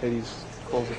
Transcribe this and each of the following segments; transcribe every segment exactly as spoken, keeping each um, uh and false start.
Katie's closing.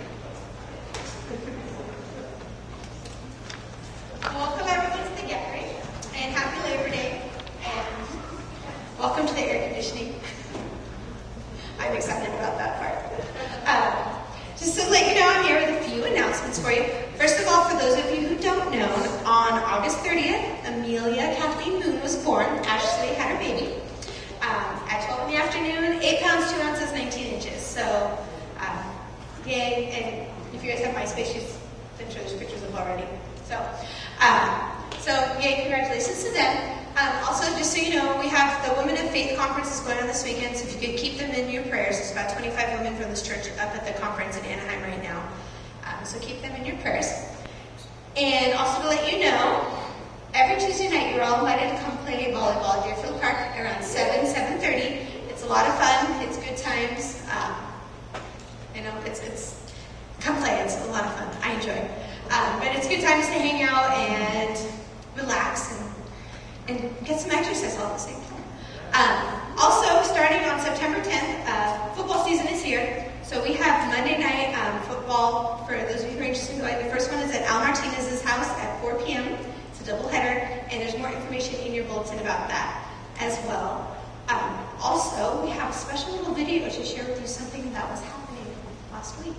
Welcome everyone to the gathering, and happy Labor Day, and welcome to the air conditioning. I'm excited about that part. Um, just to let you know, I'm here with a few announcements for you. First of all, for those of you who don't know, on August thirtieth, Amelia Kathleen Moon was born. Ashley had her baby. Um, at twelve in the afternoon, eight pounds, two ounces, nineteen inches. So, um, yay. And if you guys have MySpace, she's been showing those pictures of already. So, um, so yay, congratulations to them. Um, also, just so you know, we have the Women of Faith conference is going on this weekend, so if you could keep them in your prayers. There's about twenty-five women from this church up at the conference in Anaheim right now. Um, so keep them in your prayers. And also to let you know, every Tuesday night, you're all invited to come play volleyball at Deerfield Park around seven, seven thirty. It's a lot of fun. It's good times. Um, you know, it's, it's, come play. It's a lot of fun. I enjoy it. Um, but it's good times to hang out and relax and, and get some exercise all at the same time. Um, also, starting on September tenth, uh, football season is here. So we have Monday night um, football for those of you who are interested in going. The first one is at Al Martinez's house at four p.m. Double header, and there's more information in your bulletin about that as well. Um, also, we have a special little video to share with you something that was happening last week.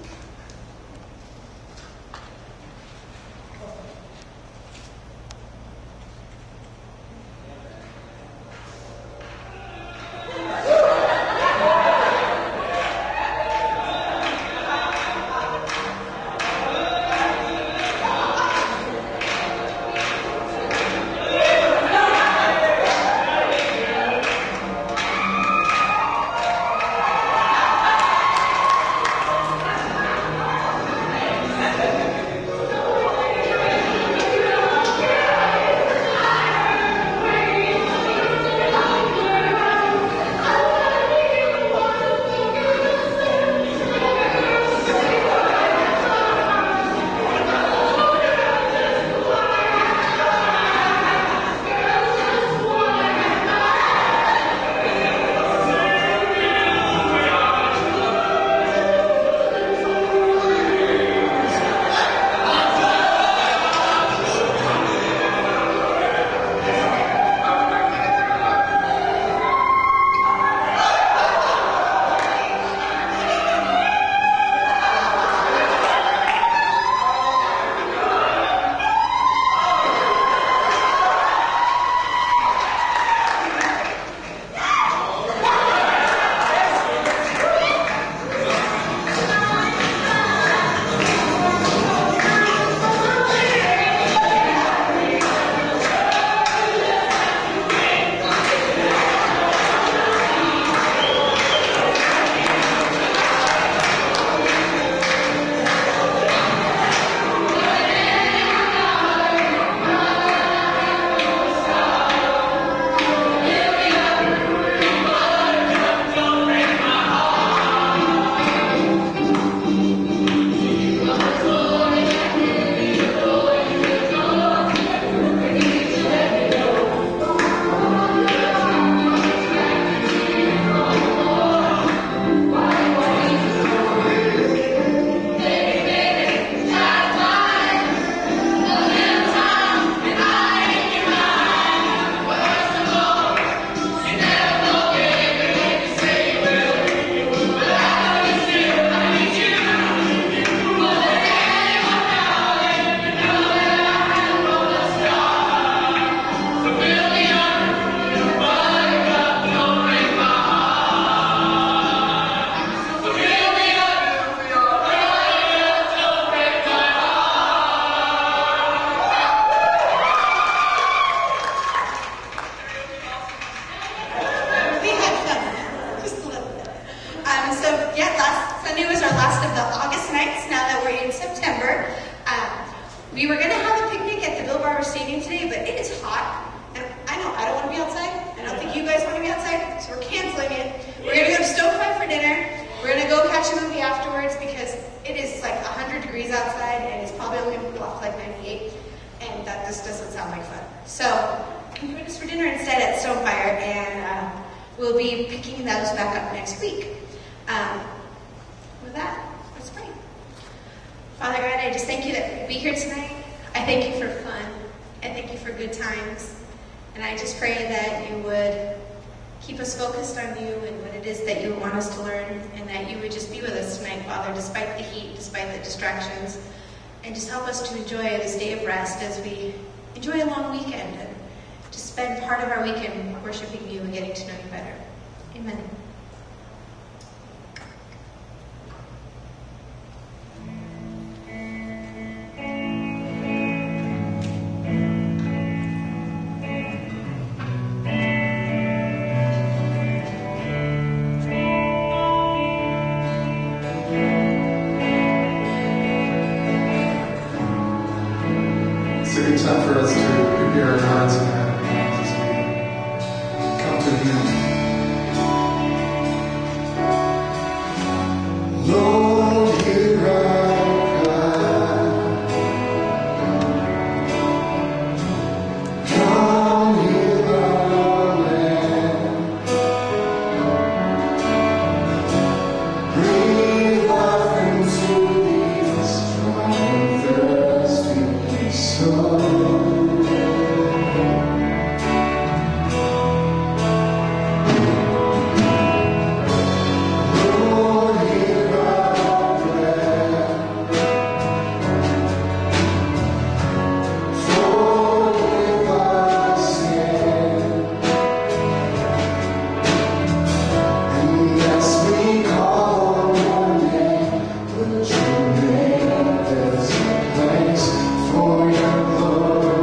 With that, let's pray. Father God, I just thank you that we could be here tonight. I thank you for fun. I thank you for good times. And I just pray that you would keep us focused on you and what it is that you want us to learn, and that you would just be with us tonight, Father, despite the heat, despite the distractions, and just help us to enjoy this day of rest as we enjoy a long weekend and just spend part of our weekend worshiping you and getting to know you better. Amen. For your glory.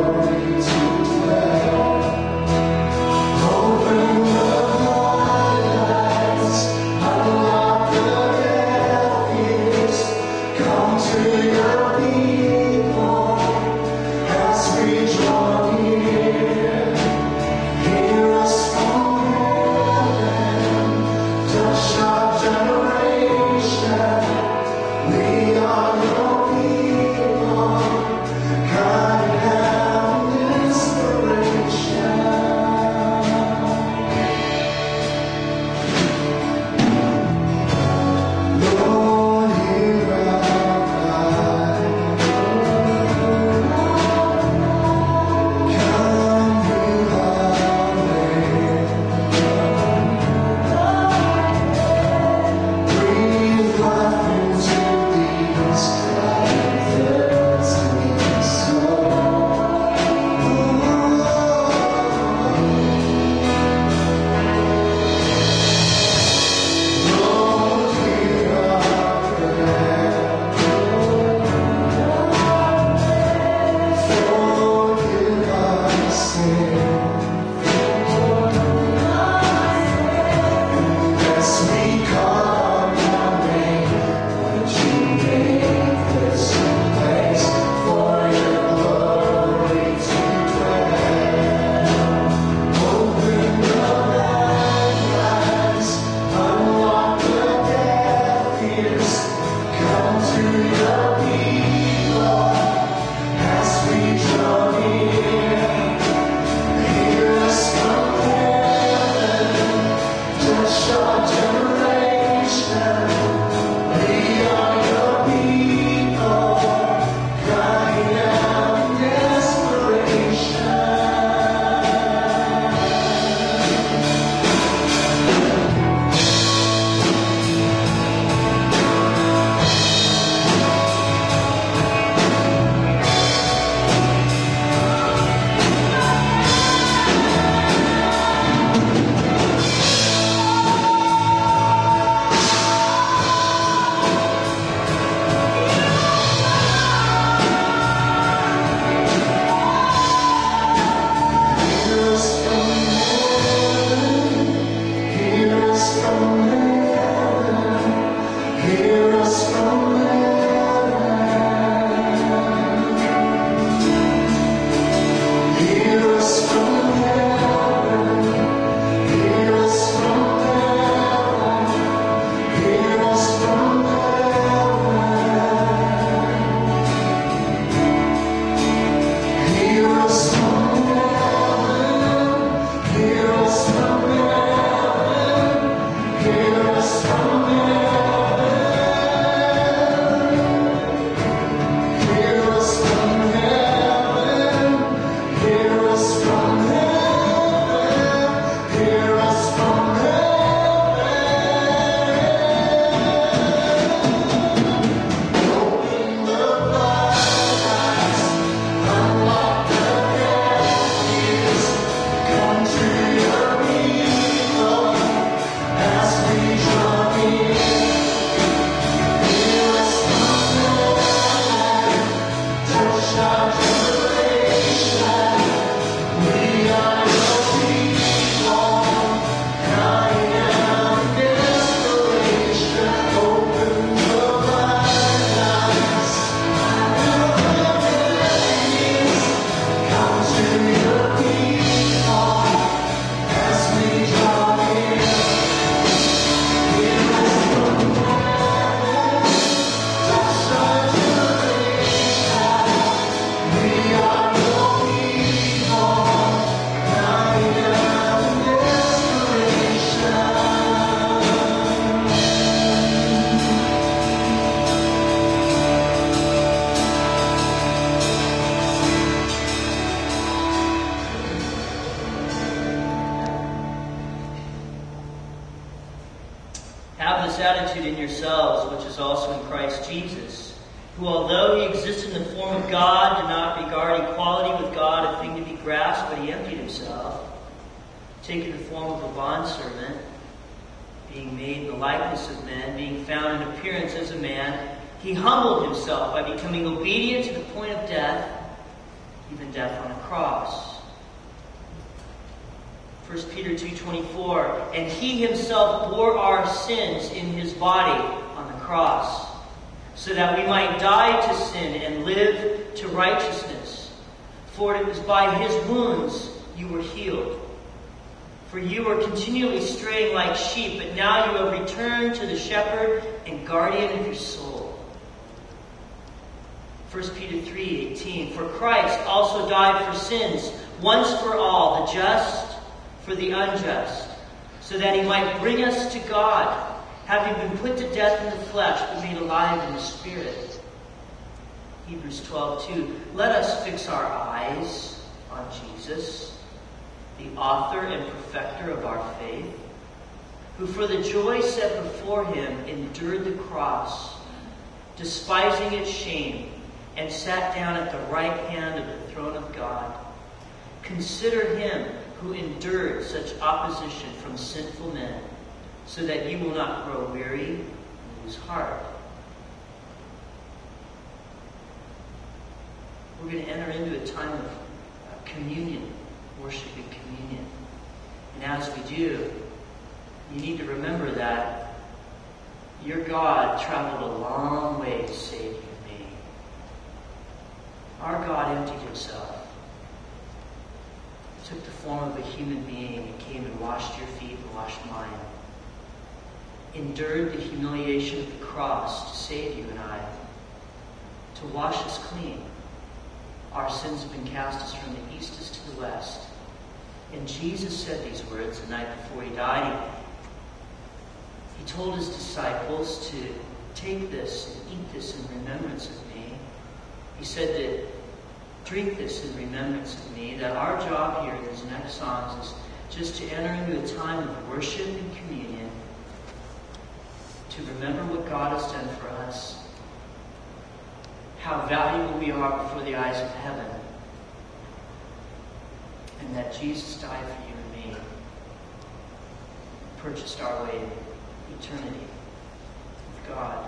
this attitude in yourselves, which is also in Christ Jesus, who, although he existed in the form of God, did not regard equality with God a thing to be grasped, but he emptied himself, taking the form of a bondservant, being made in the likeness of men, being found in appearance as a man, he humbled himself by becoming obedient to the point of death, even death on a cross. First Peter two twenty-four, and he himself bore our sins in his body on the cross, so that we might die to sin and live to righteousness. For it was by his wounds you were healed. For you were continually straying like sheep, but now you have returned to the shepherd and guardian of your soul. First Peter three eighteen, for Christ also died for sins, once for all, the just for the unjust, so that he might bring us to God, having been put to death in the flesh, but made alive in the spirit. Hebrews twelve two, let us fix our eyes on Jesus, the author and perfecter of our faith, who for the joy set before him endured the cross, despising its shame, and sat down at the right hand of the throne of God. Consider him who endured such opposition from sinful men, so that you will not grow weary and lose heart. We're going to enter into a time of communion, worshiping communion. And as we do, you need to remember that your God traveled a long way to save you and me. Our God emptied himself, took the form of a human being and came and washed your feet and washed mine. Endured the humiliation of the cross to save you and I, to wash us clean. Our sins have been cast as from the east as to the west. And Jesus said these words the night before he died. He, he told his disciples to take this and eat this in remembrance of me. He said that drink this in remembrance of me, that our job here in these next songs is just to enter into a time of worship and communion, to remember what God has done for us, how valuable we are before the eyes of heaven, and that Jesus died for you and me, purchased our way to eternity with God.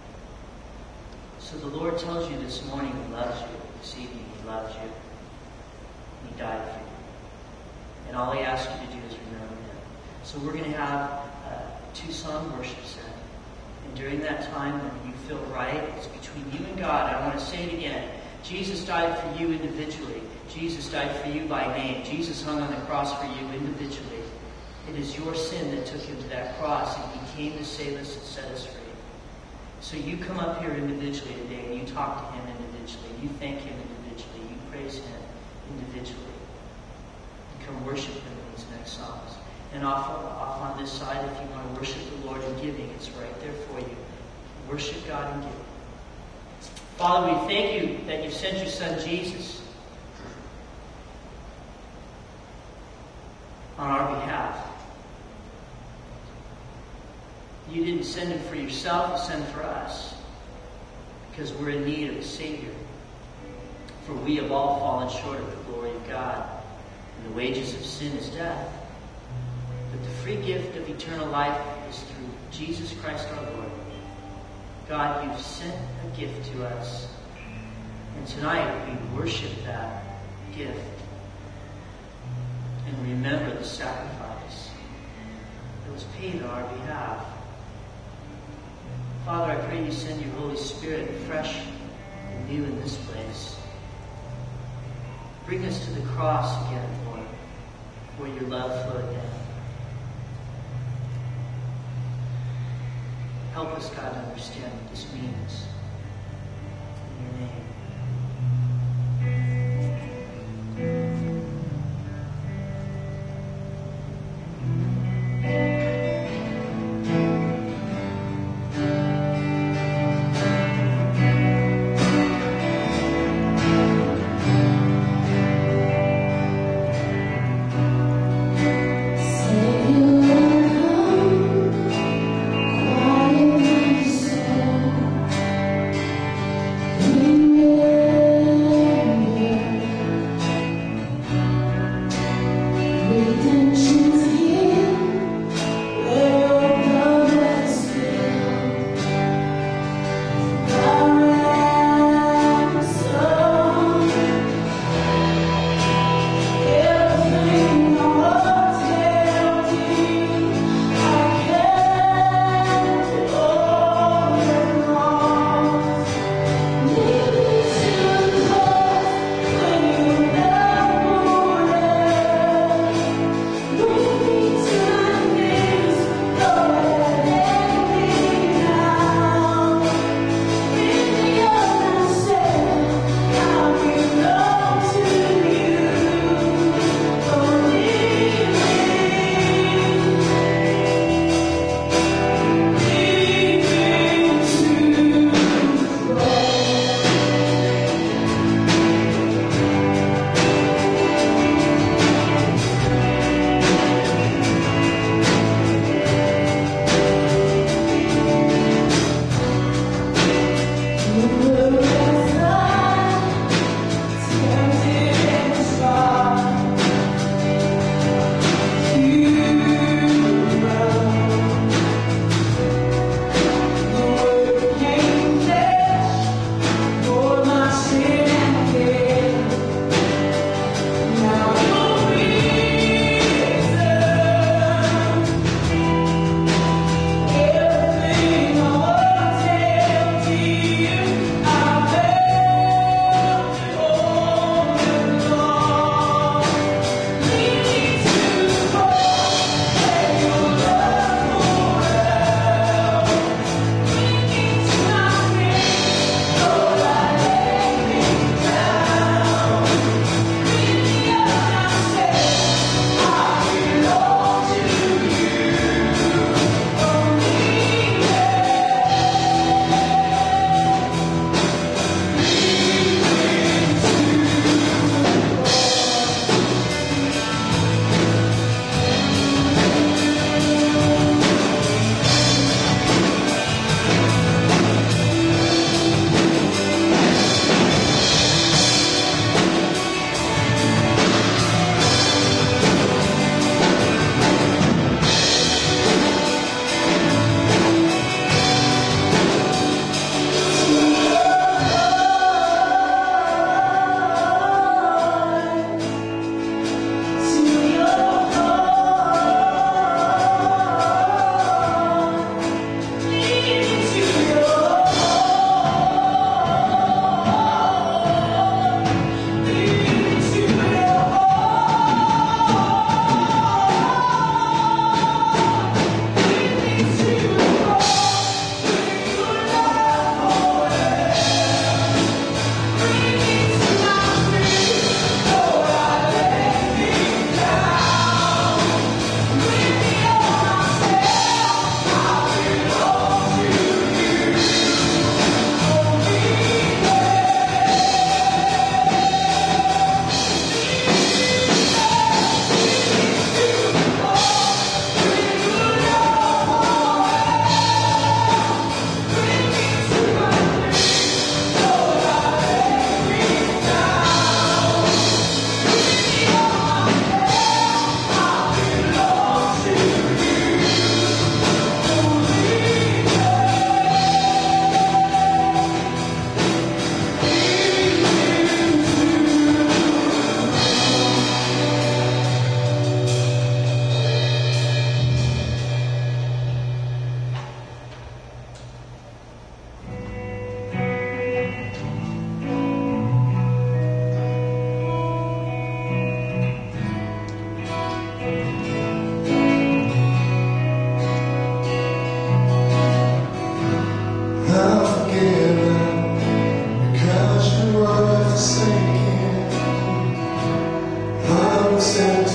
So the Lord tells you this morning he loves you, this evening he loves you, and he died for you. And all he asks you to do is remember him. So we're going to have a two-song worship set. And during that time when you feel right, it's between you and God. I want to say it again. Jesus died for you individually. Jesus died for you by name. Jesus hung on the cross for you individually. It is your sin that took him to that cross, and he came to save us and set us free. So you come up here individually today, and you talk to him individually. You thank him individually. You praise him individually. You come worship him in these next songs. And off, off on this side, if you want to worship the Lord in giving, it's right there for you. Worship God in giving. Father, we thank you that you sent your son Jesus on our behalf. You didn't send him for yourself, you sent him for us, because we're in need of a Savior. For we have all fallen short of the glory of God, and the wages of sin is death. But the free gift of eternal life is through Jesus Christ our Lord. God, you've sent a gift to us, and tonight we worship that gift and remember the sacrifice that was paid on our behalf. Father, I pray you send your Holy Spirit fresh and new in this place. Bring us to the cross again, Lord, where your love flowed down. Help us, God, to understand what this means. In your name. Say you are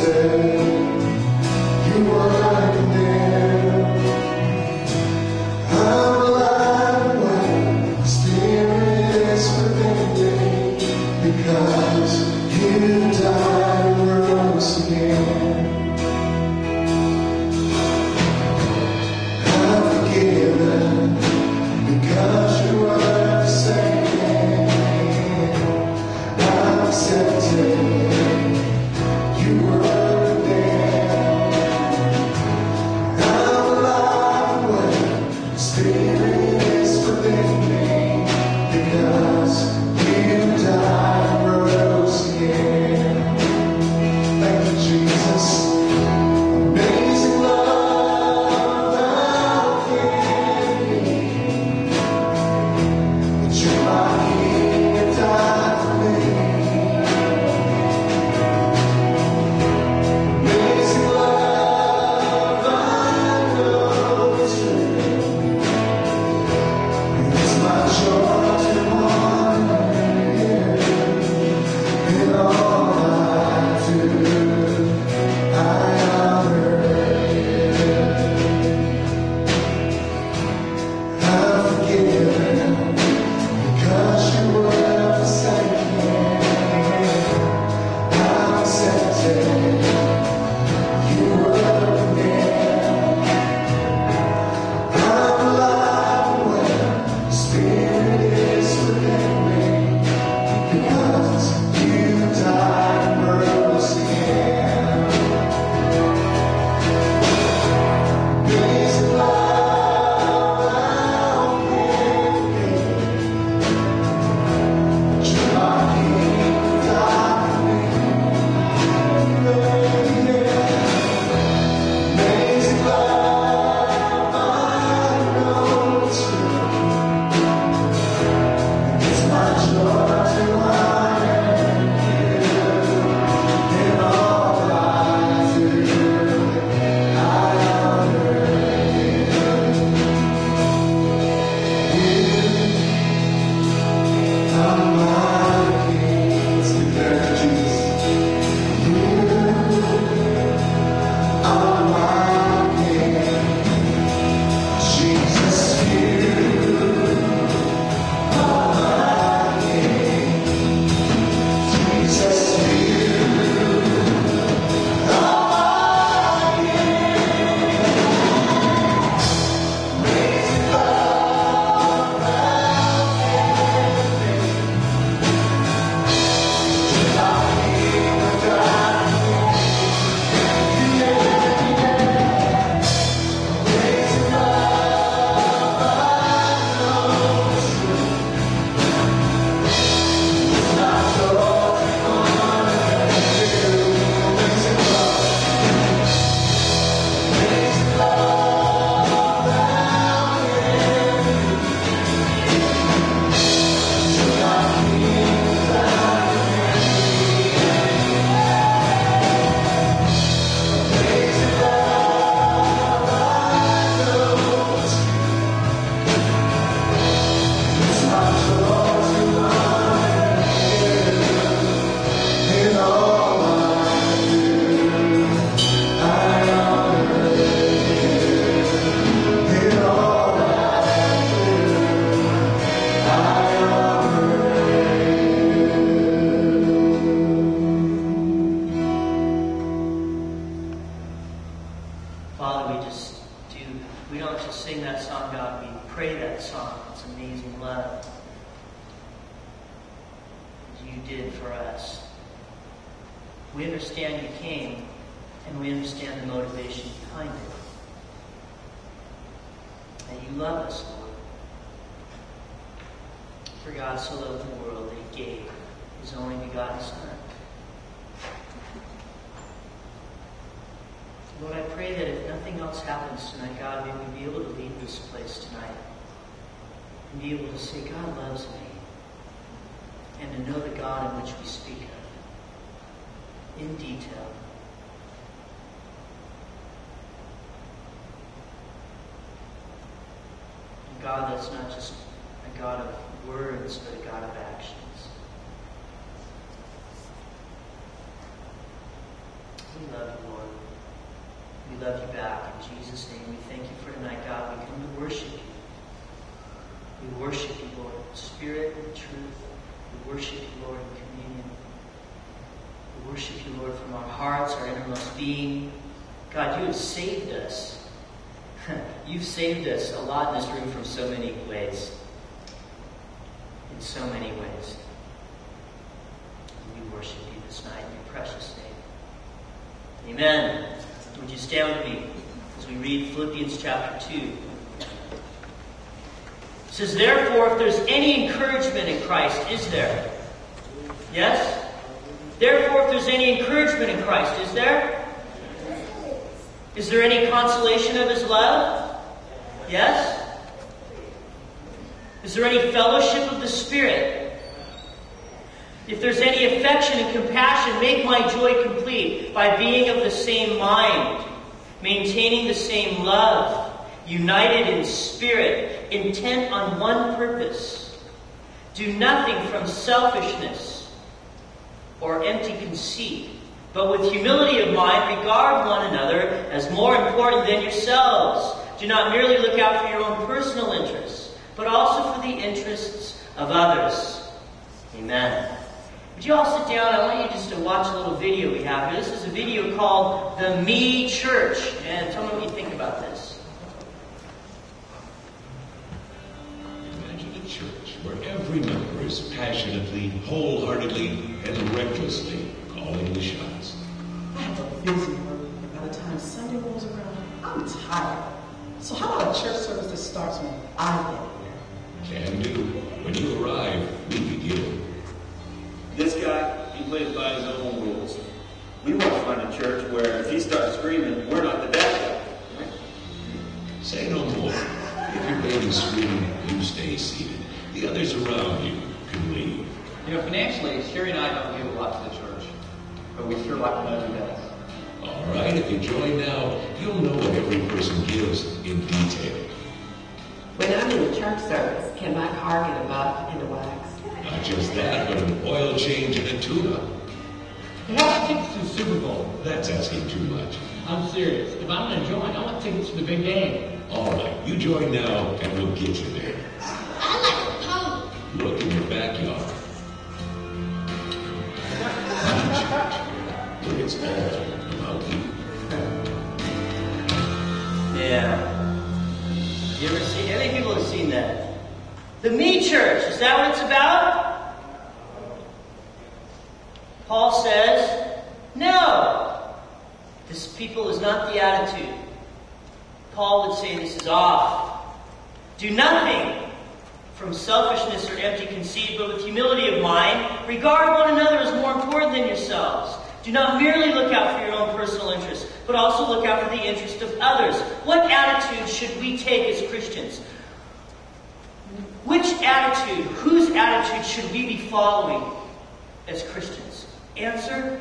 God that's not just a God of words, but a God of actions. We love you, Lord. We love you back. In Jesus' name, we thank you for tonight, God. We come to worship you. We worship you, Lord, in spirit and truth. We worship you, Lord, in communion. We worship you, Lord, from our hearts, our innermost being. God, you have saved us. You've saved us a lot in this room from so many ways. In so many ways. We worship you this night in your precious name. Amen. Would you stand with me as we read Philippians chapter two? It says, therefore, if there's any encouragement in Christ, is there? Yes? Therefore, if there's any encouragement in Christ, is there? Is there any consolation of his love? Yes? Is there any fellowship of the Spirit? If there's any affection and compassion, make my joy complete by being of the same mind, maintaining the same love, united in spirit, intent on one purpose. Do nothing from selfishness or empty conceit, but with humility of mind regard one another as more important than yourselves. Do not merely look out for your own personal interests, but also for the interests of others. Amen. Would you all sit down? I want you just to watch a little video we have here. This is a video called The Me Church. And tell me what you think about this. Imagine a church where every member is passionately, wholeheartedly, and recklessly calling the shots. I have a busy work, and by the time Sunday rolls around, I'm tired. So how about a church service that starts when I get here? Can do. When you arrive, we begin. This guy, he plays by his own rules. We want to find a church where if he starts screaming, we're not the bad guy. Right? Say no more. If your baby's screaming, you stay seated. The others around you can leave. You know, financially, Sherry and I don't give a lot to the church, but we sure like to know who does. All right, if you join now, you'll know what every person gives in detail. When I'm in a church service, can my car get a buck and a wax? Not just that, but an oil change and a tune-up. Hey, how about tickets to the Super Bowl? That's asking too much. I'm serious. If I'm going to join, I want tickets to the big game. All right, you join now, and we'll get you there. I like a pony. Look in your backyard. Where it's all about you. Yeah. You ever see, how many people have seen that? The Me Church, is that what it's about? Paul says, no. This people is not the attitude. Paul would say this is off. Do nothing from selfishness or empty conceit, but with humility of mind, regard one another as more important than yourselves. Do not merely look out for your own personal interests, but also look out for the interest of others. What attitude should we take as Christians? Which attitude, whose attitude should we be following as Christians? Answer?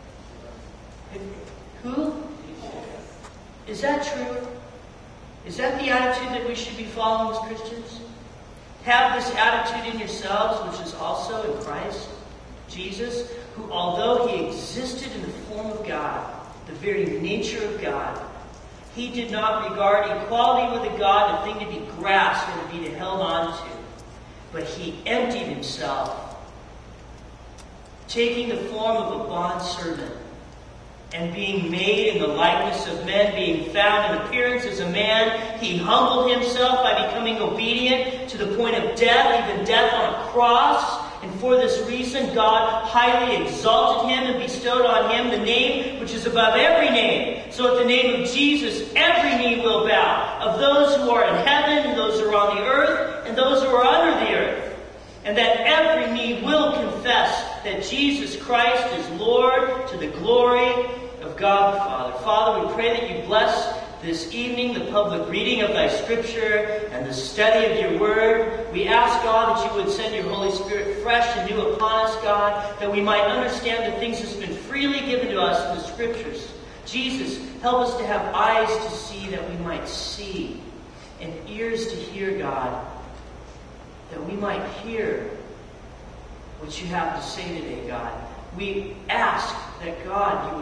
Who? Is that true? Is that the attitude that we should be following as Christians? Have this attitude in yourselves, which is also in Christ Jesus, who, although he existed in the form of God, the very nature of God, he did not regard equality with a God a thing to be grasped or to be held on to, but he emptied himself, taking the form of a bondservant, and being made in the likeness of men, being found in appearance as a man, he humbled himself by becoming obedient to the point of death, even death on a cross. And for this reason, God highly exalted him and bestowed on him the name which is above every name. So at the name of Jesus, every knee will bow, of those who are in heaven, and those who are on the earth, and those who are under the earth. And that every knee will confess that Jesus Christ is Lord, to the glory of God the Father. Father, we pray that you bless this evening the public reading of thy scripture and the study of your word. We ask, God, that you would send your Holy Spirit fresh and new upon us, God, that we might understand the things that's been freely given to us in the scriptures. Jesus, help us to have eyes to see that we might see, and ears to hear, God, that we might hear what you have to say today, God. We ask that, God, you would walk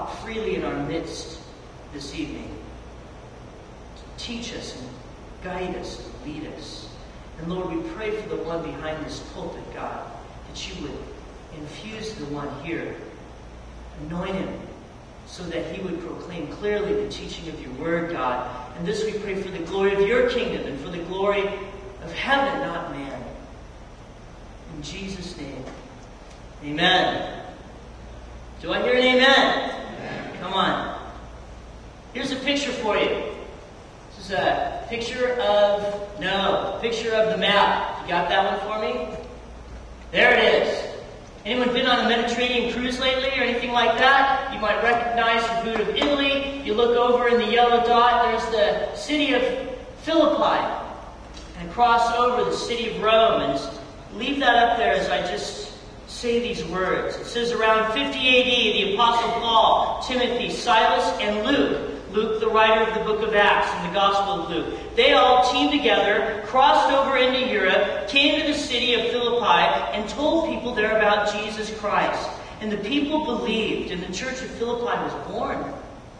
walk freely in our midst this evening. Teach us and guide us and lead us. And Lord, we pray for the one behind this pulpit, God, that you would infuse the one here, anoint him, so that he would proclaim clearly the teaching of your word, God. And this we pray for the glory of your kingdom and for the glory of heaven, not man. In Jesus' name, amen. Do I hear an amen? Amen. Come on. Here's a picture for you. This is a picture of, no, picture of the map. You got that one for me? There it is. Anyone been on a Mediterranean cruise lately or anything like that? You might recognize the food of Italy. You look over in the yellow dot, there's the city of Philippi. And cross over the city of Rome. And leave that up there as I just say these words. It says around fifty A D, the Apostle Paul, Timothy, Silas, and Luke, Luke, the writer of the book of Acts and the Gospel of Luke, they all teamed together, crossed over into Europe, came to the city of Philippi, and told people there about Jesus Christ. And the people believed, and the church of Philippi was born.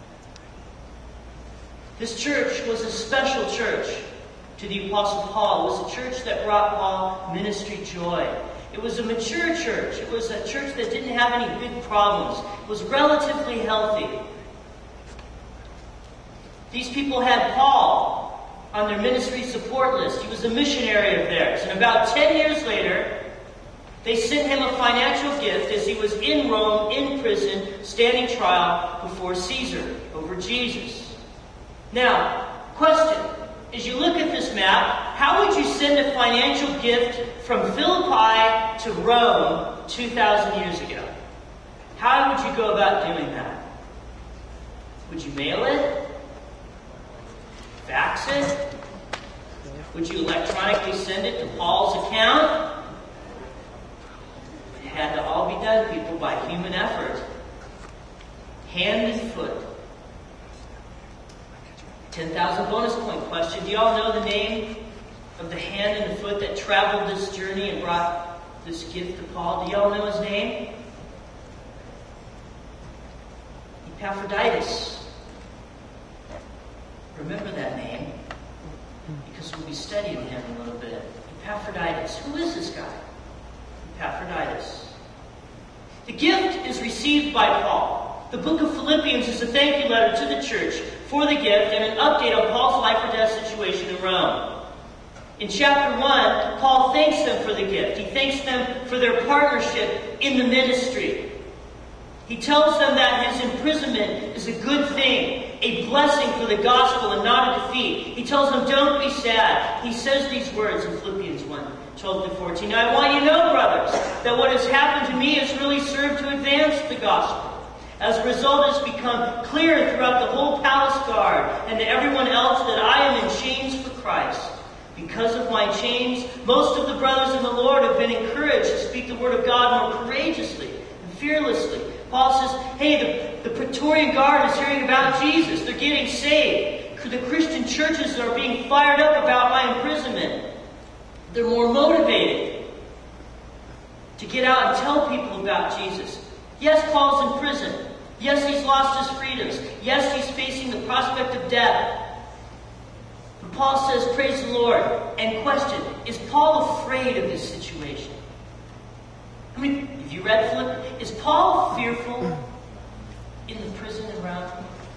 This church was a special church to the Apostle Paul. It was a church that brought Paul ministry joy. It was a mature church. It was a church that didn't have any big problems. It was relatively healthy. These people had Paul on their ministry support list. He was a missionary of theirs. And about ten years later, they sent him a financial gift as he was in Rome, in prison, standing trial before Caesar over Jesus. Now, question. As you look at this map, how would you send a financial gift from Philippi to Rome two thousand years ago? How would you go about doing that? Would you mail it? Fax it? Would you electronically send it to Paul's account? It had to all be done, people, by human effort. Hand and foot. ten thousand bonus point question. Do you all know the name of the hand and the foot that traveled this journey and brought this gift to Paul? Do you all know his name? Epaphroditus. Remember that name, because we'll be studying him a little bit. Epaphroditus. Who is this guy? Epaphroditus. The gift is received by Paul. The book of Philippians is a thank you letter to the church for the gift and an update on Paul's life or death situation in Rome. In chapter one, Paul thanks them for the gift. He thanks them for their partnership in the ministry. He tells them that his imprisonment is a good thing, a blessing for the gospel and not a defeat. He tells them, don't be sad. He says these words in Philippians one, twelve to fourteen. I want you to know, brothers, that what has happened to me has really served to advance the gospel. As a result, it has become clear throughout the whole palace guard and to everyone else that I am in chains for Christ. Because of my chains, most of the brothers in the Lord have been encouraged to speak the word of God more courageously and fearlessly. Paul says, hey, the, the Praetorian Guard is hearing about Jesus. They're getting saved. The Christian churches are being fired up about my imprisonment. They're more motivated to get out and tell people about Jesus. Yes, Paul's in prison. Yes, he's lost his freedoms. Yes, he's facing the prospect of death. But Paul says, praise the Lord. And question, is Paul afraid of this situation? I mean, have you read Philippians? Is Paul fearful in the prison in Rome?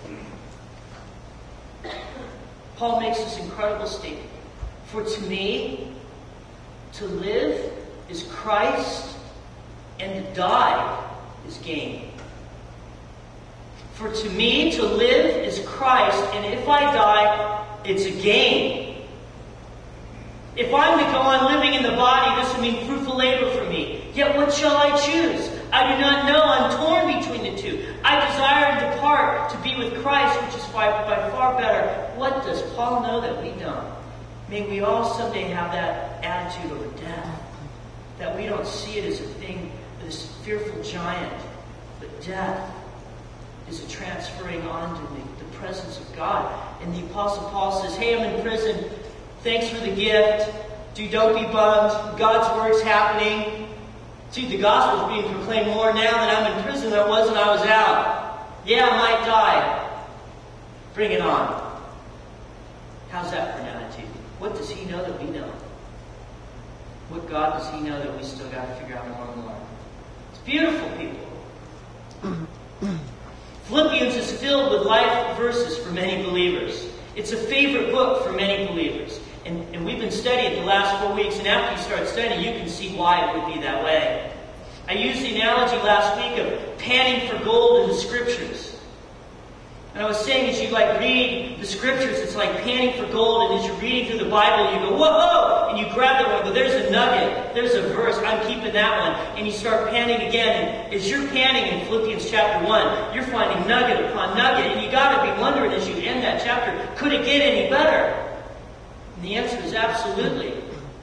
Paul makes this incredible statement. For to me, to live is Christ, and to die is gain. For to me, to live is Christ, and if I die, it's a gain. If I'm to go on living in the body, this would mean fruitful labor for me. Yet what shall I choose? I do not know. I'm torn between the two. I desire to depart to be with Christ, which is by, by far better. What does Paul know that we don't? May we all someday have that attitude over death. That we don't see it as a thing, this fearful giant. But death is a transferring on to the, the presence of God. And the Apostle Paul says, hey, I'm in prison. Thanks for the gift. Dude, don't be bummed. God's work's happening. Dude, the gospel's being proclaimed more now that I'm in prison than it was when I was out. Yeah, I might die. Bring it on. How's that for an attitude? What does he know that we know? What God does he know that we still got to figure out more and more? It's beautiful, people. Philippians is filled with life verses for many believers. It's a favorite book for many believers. And, and we've been studying it the last four weeks, and after you start studying, you can see why it would be that way. I used the analogy last week of panning for gold in the Scriptures. And I was saying, as you like read the Scriptures, it's like panning for gold, and as you're reading through the Bible, you go, whoa, and you grab that one, go, there's a nugget, there's a verse, I'm keeping that one. And you start panning again, and as you're panning in Philippians chapter one, you're finding nugget upon nugget, and you got to be wondering as you end that chapter, could it get any better? And the answer is absolutely.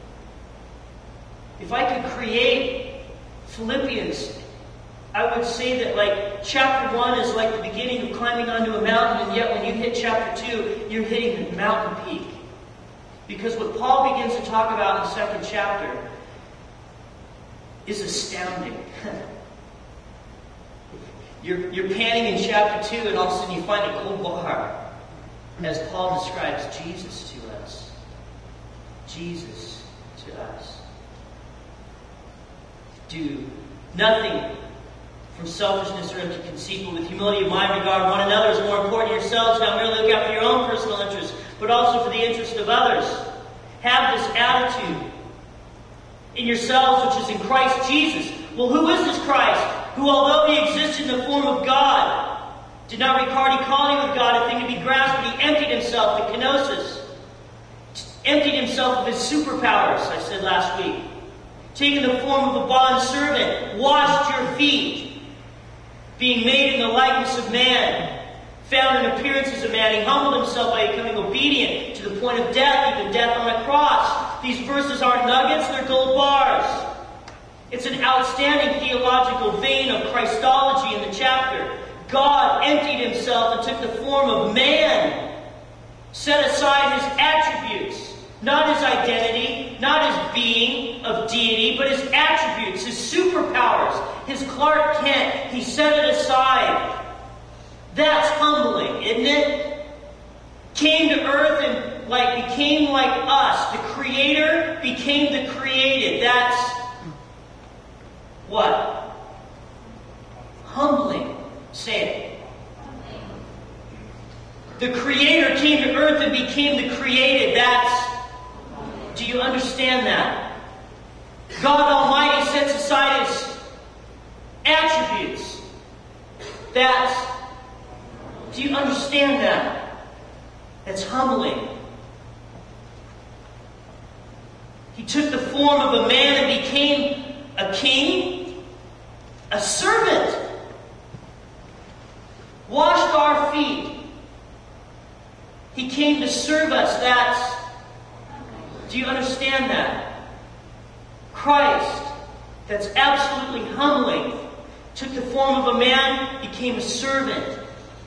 If I could create Philippians, I would say that like chapter one is like the beginning of climbing onto a mountain, and yet when you hit chapter two, you're hitting the mountain peak. Because what Paul begins to talk about in the second chapter is astounding. you're, you're panning in chapter two, and all of a sudden you find a gold bar. As Paul describes Jesus to us. Jesus to us. Do nothing from selfishness or empty conceit, but with humility of mind regard one another as more important to yourselves. Not merely look out for your own personal interests, but also for the interest of others. Have this attitude in yourselves, which is in Christ Jesus. Well, who is this Christ? Who, although he existed in the form of God, did not regard equality with God a thing to be grasped, but he emptied himself, the kenosis, emptied himself of his superpowers, I said last week. Taking the form of a bond servant, washed your feet, being made in the likeness of man, found in appearance as a man. He humbled himself by becoming obedient to the point of death, even death on a cross. These verses aren't nuggets, they're gold bars. It's an outstanding theological vein of Christology in the chapter. God emptied himself and took the form of man, set aside his attributes. Not his identity, not his being of deity, but his attributes, his superpowers, his Clark Kent. He set it aside. That's humbling, isn't it? Came to earth and like became like us. The Creator became the created. That's what? Humbling. Say it. The Creator came to earth and became the created. That's Do you understand that? God Almighty sets aside his attributes. That's, do you understand that? That's humbling. He took the form of a man and became a king, a servant. Washed our feet. He came to serve us. That's, do you understand that? Christ, that's absolutely humbling, took the form of a man, became a servant.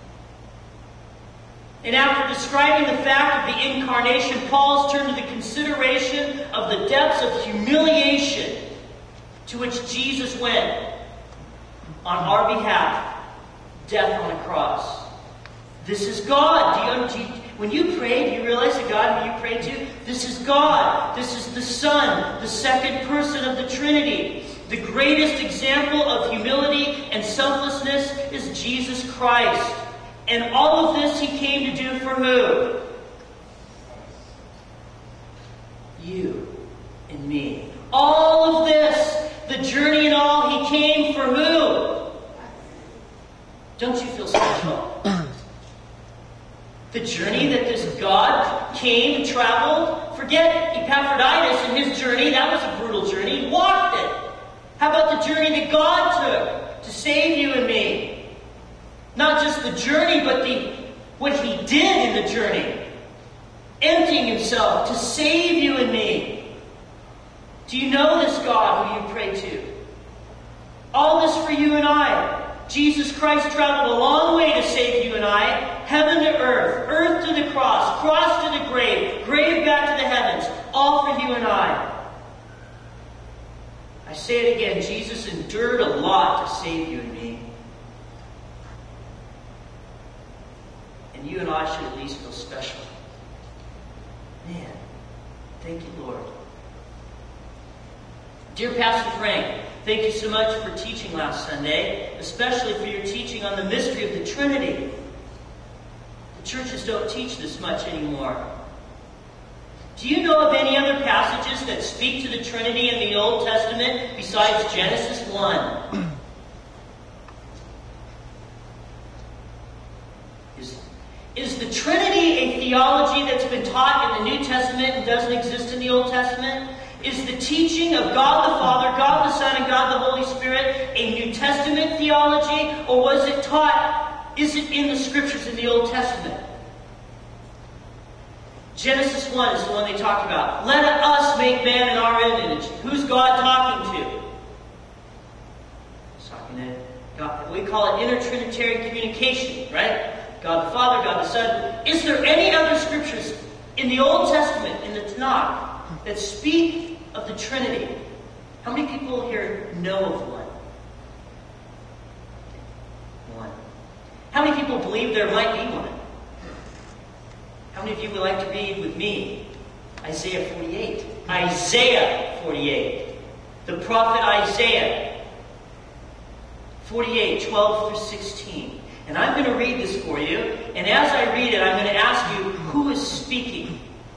And after describing the fact of the incarnation, Paul's turned to the consideration of the depths of humiliation to which Jesus went on our behalf, death on a cross. This is God. Do you, do you, when you pray, do you realize the God who you pray to? This is God. This is the Son, the second person of the Trinity. The greatest example of humility and selflessness is Jesus Christ. And all of this he came to do for who? You and me. All of this, the journey and all, he came for who? Don't you feel special? The journey that this God came and traveled, forget Epaphroditus and his journey, that was a brutal journey. He walked it. How about the journey that God took to save you and me? Not just the journey, but the what he did in the journey. Emptying himself to save you and me. Do you know this God who you pray to? All this for you and I. Jesus Christ traveled a long way to save you and I. Heaven to earth, earth to the cross, cross to the grave, grave back to the heavens. All for you and I. I say it again, Jesus endured a lot to save you and me. And you and I should at least feel special. Man, thank you, Lord. Dear Pastor Frank, thank you so much for teaching last Sunday, especially for your teaching on the mystery of the Trinity. The churches don't teach this much anymore. Do you know of any other passages that speak to the Trinity in the Old Testament besides Genesis one? Is, is the Trinity a theology that's been taught in the New Testament and doesn't exist in the Old Testament? Is the teaching of God the Father, God the Son, and God the Holy Spirit a New Testament theology, or was it taught, is it in the Scriptures in the Old Testament? Genesis one is the one they talked about. Let us make man in our image. Who's God talking to? He's talking to God. We call it intertrinitarian communication, right? God the Father, God the Son. Is there any other scriptures in the Old Testament, in the Tanakh, that speak of the Trinity? How many people here know of one? One. How many people believe there might be one? How many of you would like to read with me Isaiah forty-eight? Isaiah forty-eight. The prophet Isaiah forty-eight, twelve through sixteen. And I'm going to read this for you. And as I read it, I'm going to ask you, who is speaking?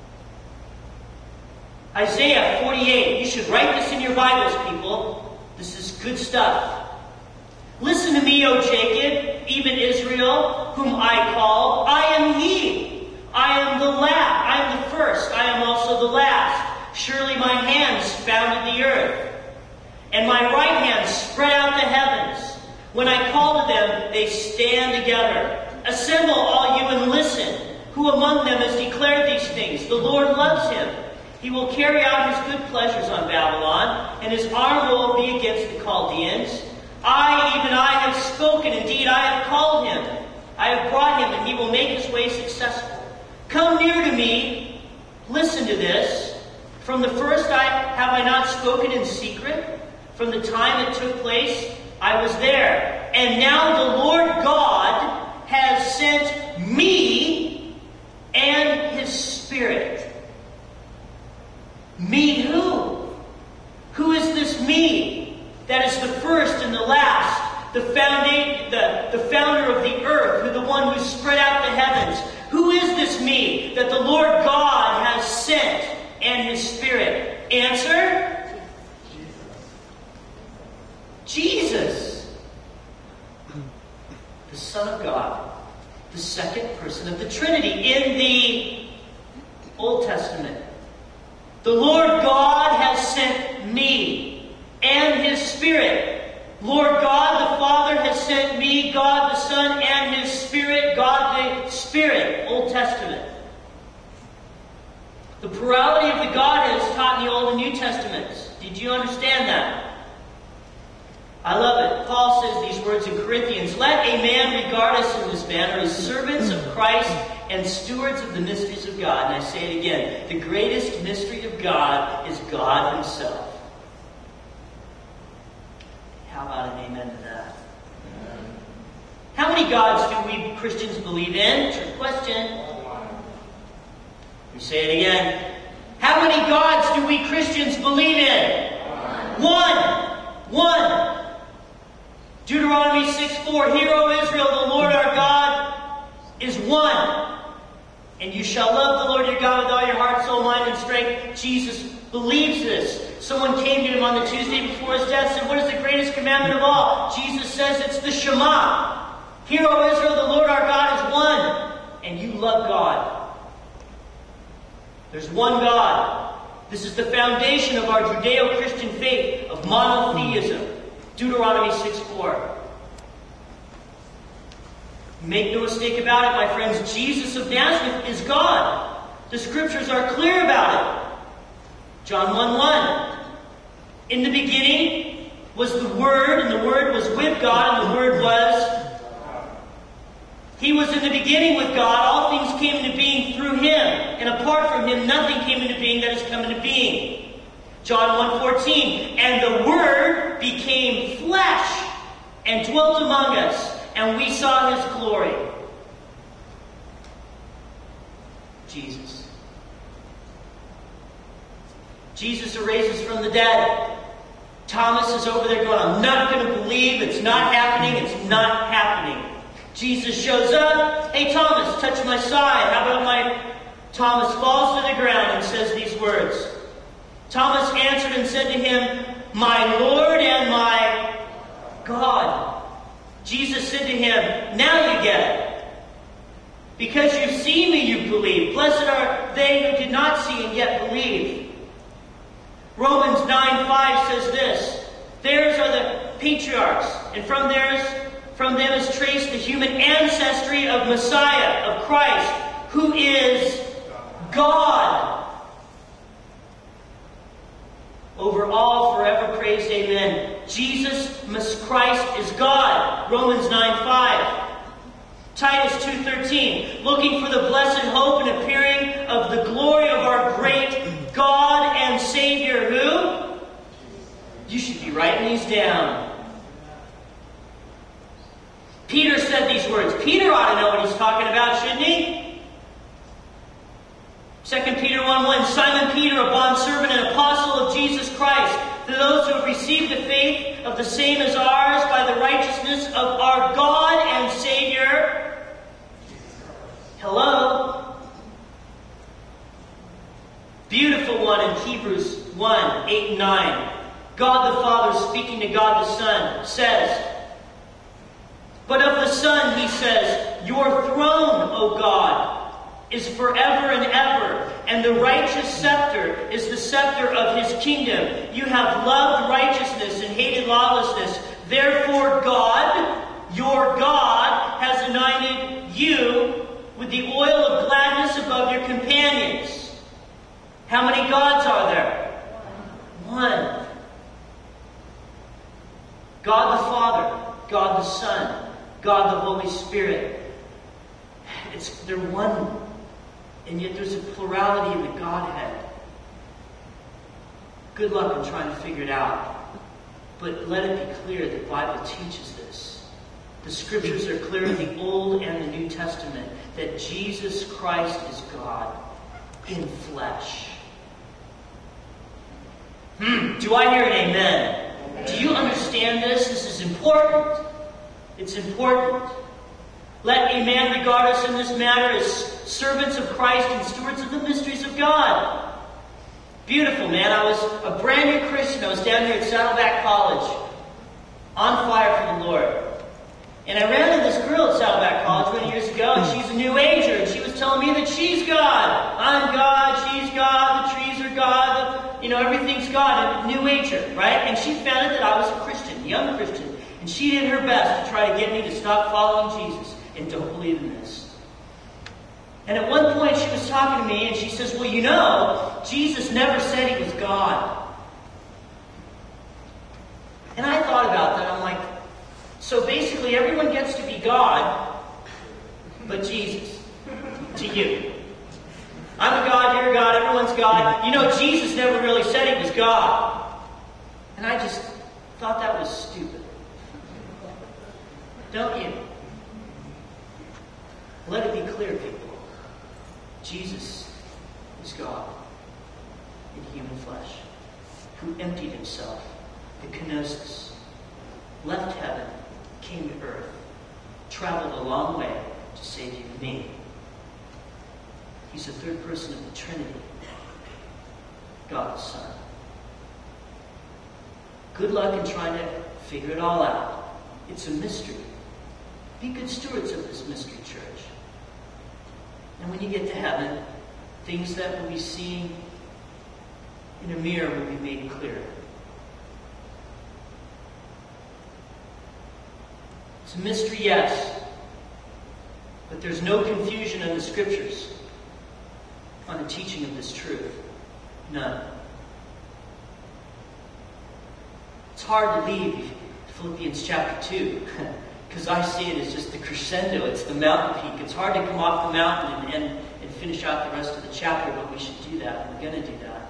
Isaiah forty-eight. You should write this in your Bibles, people. This is good stuff. Listen to me, O Jacob, even Israel, whom I call. I am he. I am the last. I am the first. I am also the last. Surely my hands founded the earth, and my right hand spread out the heavens. When I call to them, they stand together. Assemble, all you, and listen. Who among them has declared these things? The Lord loves him. He will carry out his good pleasures on Babylon, and his arm will be against the Chaldeans. I, even I, have spoken. Indeed, I have called him. I have brought him, and he will make his way successful. Come near to me. Listen to this. From the first I have I not spoken in secret? From the time it took place, I was there. And now the Lord God has sent me and his Spirit. Me who? Who is this me that is the first and the last, the, founda- the, the founder of the earth, who the one who spread out the heavens? Who is this me that the Lord God has sent and his Spirit? Answer? Jesus. The Son of God. The second person of the Trinity in the Old Testament. The Lord God has sent me and his Spirit. Lord God the Father has sent me, God the Son, and his Spirit, God the Spirit. Old Testament. The plurality of the Godhead is taught in the Old and New Testaments. Did you understand that? I love it. Paul says these words in Corinthians. Let a man regard us in this manner as servants of Christ and stewards of the mysteries of God. And I say it again. The greatest mystery of God is God himself. How about an amen to that? Amen. How many gods do we Christians believe in? Trick question. We say it again. How many gods do we Christians believe in? One. One. Deuteronomy six four. Hear, O Israel, the Lord our God is one. And you shall love the Lord your God with all your heart, soul, mind, and strength. Jesus believes this. Someone came to him on the Tuesday before his death and said, what is the greatest commandment of all? Jesus says it's the Shema. Hear, O Israel, the Lord our God is one. And you love God. There's one God. This is the foundation of our Judeo-Christian faith of monotheism. Deuteronomy six four. Make no mistake about it, my friends. Jesus of Nazareth is God. The scriptures are clear about it. John one one. In the beginning was the Word, and the Word was with God, and the Word was... He was in the beginning with God. All things came into being through Him. And apart from Him, nothing came into being that has come into being. John one fourteen. And the Word became flesh and dwelt among us, and we saw His glory. Jesus. Jesus arises from the dead. Thomas is over there going, I'm not going to believe. It's not happening. It's not happening. Jesus shows up. Hey, Thomas, touch my side. How about my... Thomas falls to the ground and says these words. Thomas answered and said to him, my Lord and my God. Jesus said to him, now you get it. Because you've seen me, you believe. Blessed are they who did not see and yet believe. Romans nine five says this. Theirs are the patriarchs, and from theirs, from them is traced the human ancestry of Messiah, of Christ, who is God. Over all, forever praised, amen. Jesus Christ is God. Romans nine five. Titus two thirteen. Looking for the blessed hope and appearing of the glory of our great God and Savior, who? You should be writing these down. Peter said these words. Peter ought to know what he's talking about, shouldn't he? Second Peter one one, Simon Peter, a bondservant and apostle of Jesus Christ, to those who have received the faith of the same as ours by the righteousness of our God and Savior. Hello? Beautiful one in Hebrews one, eight and nine. God the Father, speaking to God the Son, says, but of the Son, he says, your throne, O God, is forever and ever, and the righteous scepter is the scepter of his kingdom. You have loved righteousness and hated lawlessness. Therefore God, your God, has anointed you with the oil of gladness above your companions. How many gods are there? One. God the Father, God the Son, God the Holy Spirit. It's, they're one. And yet there's a plurality in the Godhead. Good luck in trying to figure it out. But let it be clear that the Bible teaches this. The Scriptures are clear in the Old and the New Testament that Jesus Christ is God in flesh. Hmm, do I hear an amen? Amen? Do you understand this? This is important. It's important. Let a man regard us in this matter as servants of Christ and stewards of the mysteries of God. Beautiful, man. I was a brand new Christian. I was down here at Saddleback College, on fire for the Lord. And I ran into this girl at Saddleback College many years ago, and she's a New Ager, and she was telling me that she's God. I'm God, she's God, the trees are God, the, you know, everything's God, a New Ager, right? And she found out that I was a Christian, a young Christian, and she did her best to try to get me to stop following Jesus and don't believe in this. And at one point she was talking to me and she says, well, you know, Jesus never said he was God. And I thought about that. I'm like, so basically everyone gets to be God, but Jesus, to you. I'm a God, you're a God, everyone's God. You know, Jesus never really said he was God. And I just thought that was stupid. Don't you? Let it be clear, people. Jesus is God in human flesh, who emptied himself, the kenosis, left heaven, came to earth, traveled a long way to save you and me. He's the third person of the Trinity, God the Son. Good luck in trying to figure it all out. It's a mystery. Be good stewards of this mystery, church. And when you get to heaven, things that will be seen in a mirror will be made clear. It's a mystery, yes, but there's no confusion in the Scriptures on the teaching of this truth. None. It's hard to leave Philippians chapter two. Because I see it as just the crescendo. It's the mountain peak. It's hard to come off the mountain and, and, and finish out the rest of the chapter, but we should do that. We're going to do that.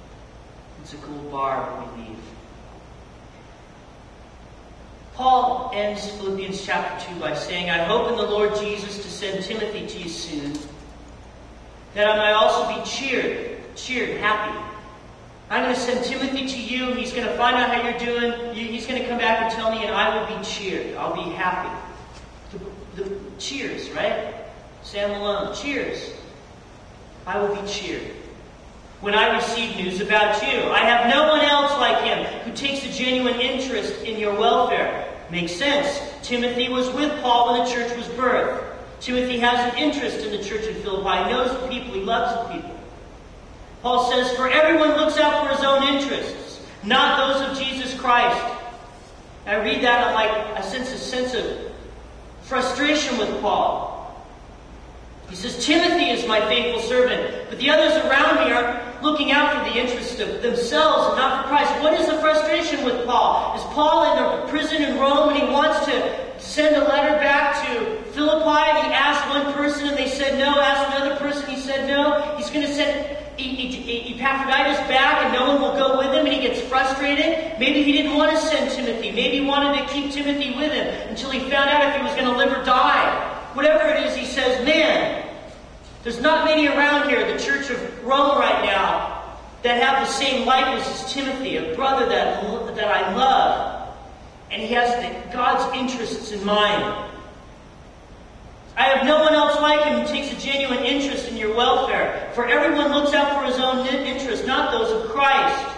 It's a gold bar when we leave. Paul ends Philippians chapter two by saying, I hope in the Lord Jesus to send Timothy to you soon, that I might also be cheered, cheered, happy. I'm going to send Timothy to you. He's going to find out how you're doing. He's going to come back and tell me, and I will be cheered. I'll be happy. The, the cheers, right? Sam Malone, cheers. I will be cheered when I receive news about you. I have no one else like him who takes a genuine interest in your welfare. Makes sense. Timothy was with Paul when the church was birthed. Timothy has an interest in the church in Philippi. He knows the people. He loves the people. Paul says, for everyone looks out for his own interests, not those of Jesus Christ. I read that, I'm like, I sense a sense of frustration with Paul. He says, Timothy is my faithful servant, but the others around me are looking out for the interests of themselves and not for Christ. What is the frustration with Paul? Is Paul in a prison in Rome and he wants to send a letter back to Philippi and he asked one person and they said no, asked another person, he said no. He's going to send Epaphroditus back and no one will go with him and he gets frustrated. Maybe he didn't want to send Timothy. Maybe he wanted to keep Timothy with him until he found out if he was going to live or die. Whatever it is, he says, man, there's not many around here, the Church of Rome right now, that have the same likeness as Timothy, a brother that, that I love. And he has the, God's interests in mind. I have no one else like him who takes a genuine interest in your welfare. For everyone looks out for his own interests, not those of Christ.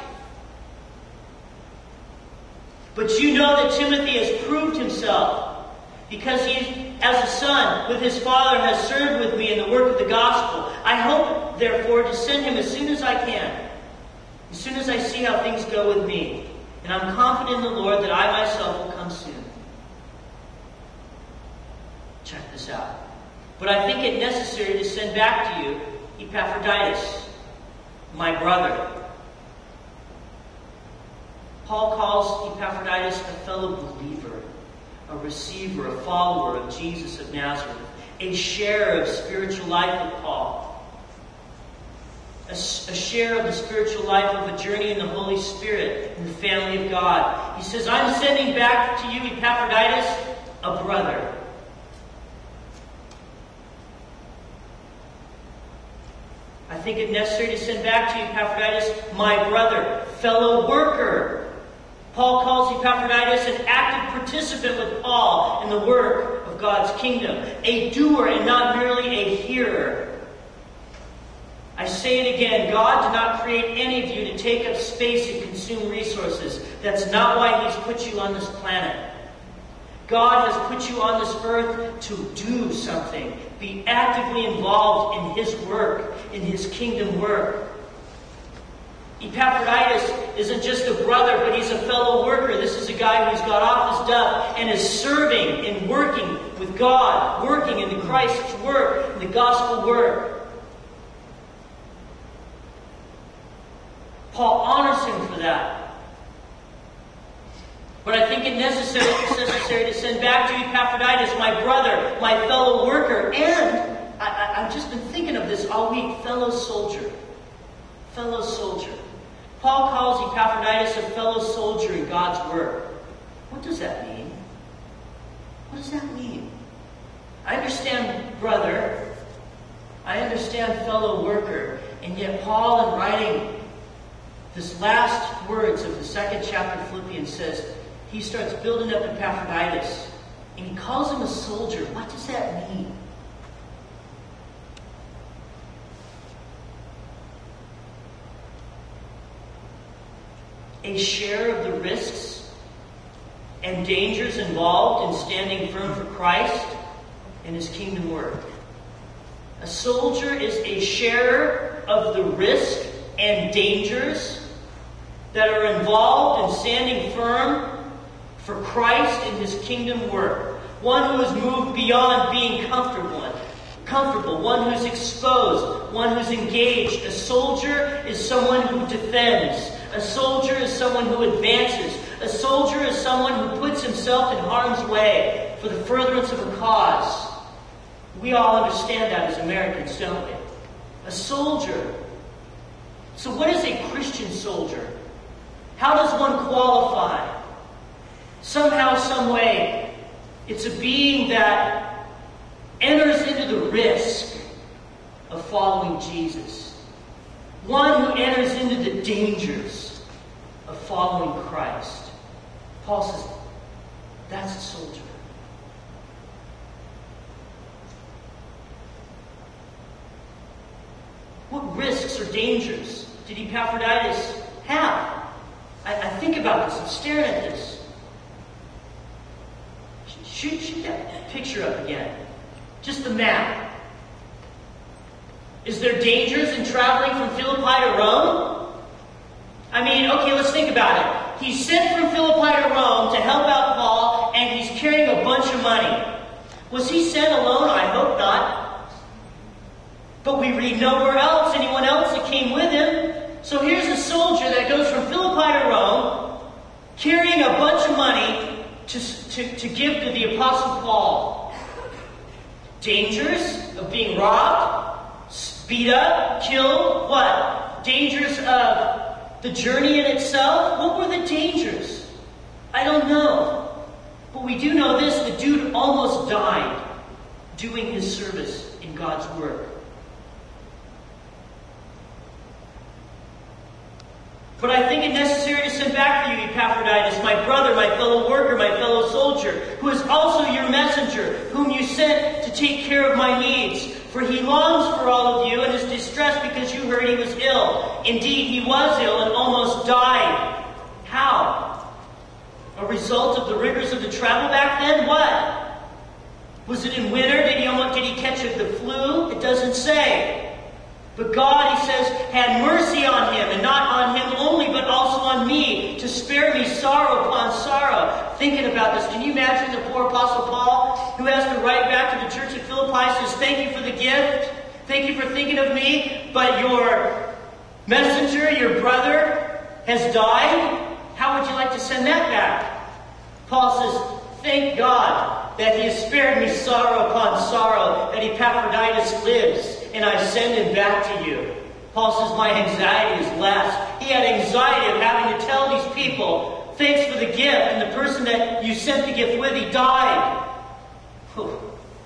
But you know that Timothy has proved himself, because he, as a son with his father, has served with me in the work of the gospel. I hope, therefore, to send him as soon as I can, as soon as I see how things go with me. And I'm confident in the Lord that I myself will come soon. Check this out. But I think it necessary to send back to you Epaphroditus, my brother. Paul calls Epaphroditus a fellow believer, a receiver, a follower of Jesus of Nazareth, a share of spiritual life with Paul, a, a share of the spiritual life of a journey in the Holy Spirit, in the family of God. He says, I'm sending back to you Epaphroditus, a brother. I think it necessary to send back to you Epaphroditus, my brother, fellow worker. Paul calls Epaphroditus an active participant with Paul in the work of God's kingdom, a doer and not merely a hearer. I say it again, God did not create any of you to take up space and consume resources. That's not why He's put you on this planet. God has put you on this earth to do something. Be actively involved in His work, in His kingdom work. Epaphroditus isn't just a brother, but he's a fellow worker. This is a guy who's got off his duff and is serving and working with God, working in the Christ's work, in the gospel work. Paul honors him for that. But I think it necessary, necessary to send back to Epaphroditus, my brother, my fellow worker, and I, I, I've just been thinking of this all week, fellow soldier. Fellow soldier. Paul calls Epaphroditus a fellow soldier in God's work. What does that mean? What does that mean? I understand brother. I understand fellow worker. And yet Paul, in writing this last words of the second chapter of Philippians, says he starts building up Epaphroditus. And he calls him a soldier. What does that mean? A share of the risks and dangers involved in standing firm for Christ and His kingdom work. A soldier is a sharer of the risk and dangers that are involved in standing firm for Christ and His kingdom work. One who is moved beyond being comfortable, comfortable, one who's exposed, one who's engaged. A soldier is someone who defends. A soldier is someone who advances. A soldier is someone who puts himself in harm's way for the furtherance of a cause. We all understand that as Americans, don't we? A soldier. So what is a Christian soldier? How does one qualify? Somehow, some way, It's a being that enters into the risk of following Jesus. One who enters into the dangers of following Christ. Paul says, that's a soldier. What risks or dangers did Epaphroditus have? I, I think about this. I'm staring at this. Shoot, shoot that picture up again. Just the map. Is there dangers in traveling from Philippi to Rome? I mean, okay, let's think about it. He's sent from Philippi to Rome to help out Paul, and he's carrying a bunch of money. Was he sent alone? I hope not. But we read nowhere else anyone else that came with him. So here's a soldier that goes from Philippi to Rome, carrying a bunch of money to, to, to give to the Apostle Paul. Dangers of being robbed, beat up, killed, what? Dangers of the journey in itself? What were the dangers? I don't know. But we do know this, the dude almost died doing his service in God's work. But I think it necessary to send back for you, Epaphroditus, my brother, my fellow worker, my fellow soldier, who is also your messenger, whom you sent to take care of my needs. For he longs for all of you and is distressed because you heard he was ill. Indeed, he was ill and almost died. How? A result of the rigors of the travel back then? What? Was it in winter? Did he almost did he catch the flu? It doesn't say. But God, he says, had mercy on him, and not on him only, but also on me, to spare me sorrow upon sorrow. Thinking about this, can you imagine the poor Apostle Paul, who has to write back to the church at Philippi, says, thank you for the gift, thank you for thinking of me, but your messenger, your brother, has died? How would you like to send that back? Paul says, thank God that he has spared me sorrow upon sorrow, that Epaphroditus lives, and I send him back to you. Paul says, my anxiety is less. He had anxiety of having to tell these people, thanks for the gift, and the person that you sent the gift with, he died. Whew.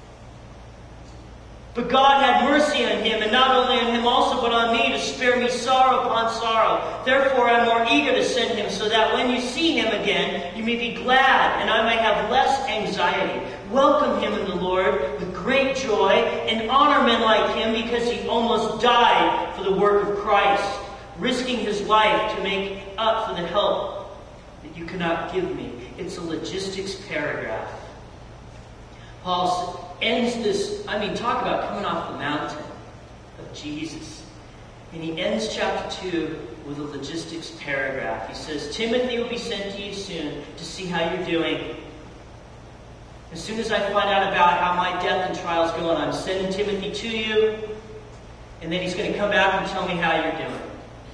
But God had mercy on him, and not only on him also, but on me, to spare me sorrow upon sorrow. Therefore I am more eager to send him, so that when you see him again, you may be glad, and I may have less anxiety. Welcome him in the Lord with great joy, and honor men like him, because he almost died for the work of Christ, risking his life to make up for the help that you cannot give me. It's a logistics paragraph. Paul ends this, I mean, talk about coming off the mountain of Jesus. And he ends chapter two with a logistics paragraph. He says, Timothy will be sent to you soon to see how you're doing. As soon as I find out about how my death and trials go on, I'm sending Timothy to you, and then he's going to come back and tell me how you're doing.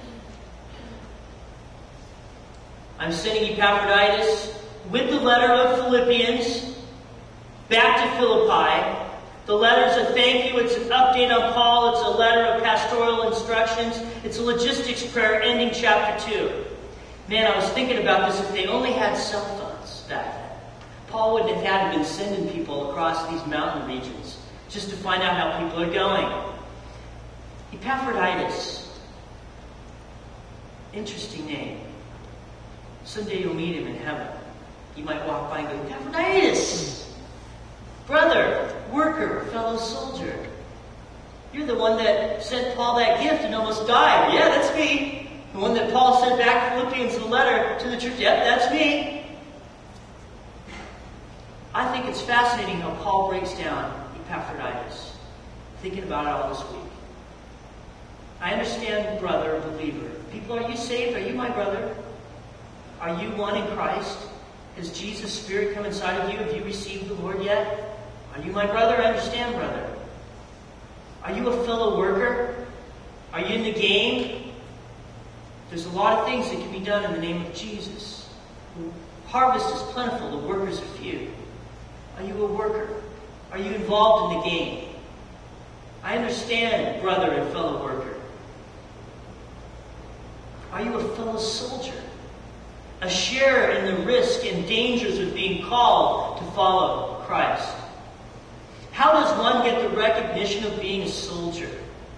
I'm sending Epaphroditus with the letter of Philippians back to Philippi. The letter's a thank you. It's an update on Paul. It's a letter of pastoral instructions. It's a logistics prayer ending chapter two. Man, I was thinking about this. If they only had cell phones back then, Paul wouldn't have had to been sending people across these mountain regions just to find out how people are going. Epaphroditus. Interesting name. Someday you'll meet him in heaven. You might walk by and go, Epaphroditus! Brother, worker, fellow soldier. You're the one that sent Paul that gift and almost died. Yeah, that's me. The one that Paul sent back Philippians the letter to the church. Yep, that's me. I think it's fascinating how Paul breaks down Epaphroditus. Thinking about it all this week. I understand, brother, believer. People, are you saved? Are you my brother? Are you one in Christ? Has Jesus' Spirit come inside of you? Have you received the Lord yet? Are you my brother? I understand, brother. Are you a fellow worker? Are you in the game? There's a lot of things that can be done in the name of Jesus. The harvest is plentiful, the workers are few. Are you a worker? Are you involved in the game? I understand, brother and fellow worker. Are you a fellow soldier? a share in the risk and dangers of being called to follow Christ. How does one get the recognition of being a soldier?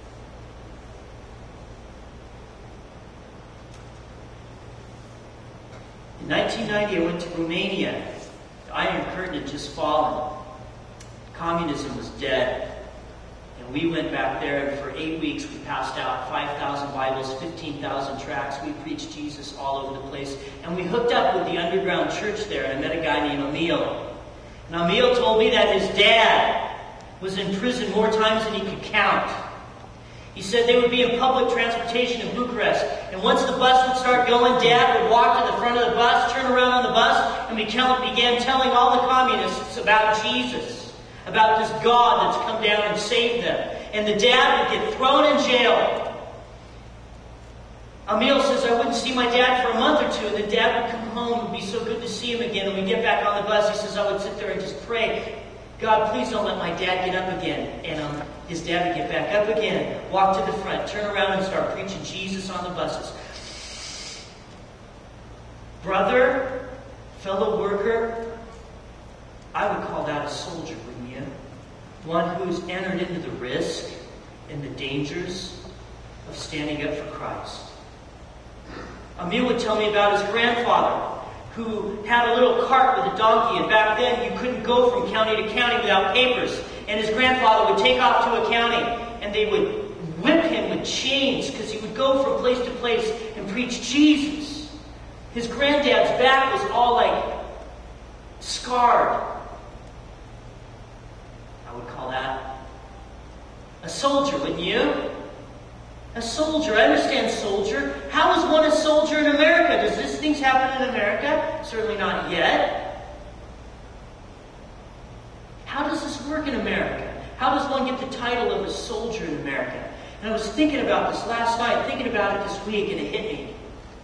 In nineteen ninety, I went to Romania. The Iron Curtain had just fallen. Communism was dead. And we went back there, and for eight weeks we passed out five thousand Bibles, fifteen thousand tracts. We preached Jesus all over the place. And we hooked up with the underground church there, and I met a guy named Emil. And Emil told me that his dad was in prison more times than he could count. He said they would be in public transportation in Bucharest. And once the bus would start going, Dad would walk to the front of the bus, turn around on the bus, and began telling all the communists about Jesus, about this God that's come down and saved them. And the dad would get thrown in jail. Emil says, I wouldn't see my dad for a month or two, and the dad would come home. It would be so good to see him again. And we'd get back on the bus. He says, I would sit there and just pray, God, please don't let my dad get up again. And um, his dad would get back up again, walk to the front, turn around and start preaching Jesus on the buses. Brother, fellow worker, I would call that a soldier, wouldn't you? One who's entered into the risk and the dangers of standing up for Christ. Emil would tell me about his grandfather, who had a little cart with a donkey, and back then you couldn't go from county to county without papers. And his grandfather would take off to a county, and they would whip him with chains because he would go from place to place and preach Jesus. His granddad's back was all like scarred. I would call that a soldier, wouldn't you? A soldier. I understand soldier. How is one a soldier in America? Does this things happen in America? Certainly not yet. How does this work in America? How does one get the title of a soldier in America? And I was thinking about this last night, thinking about it this week, and it hit me.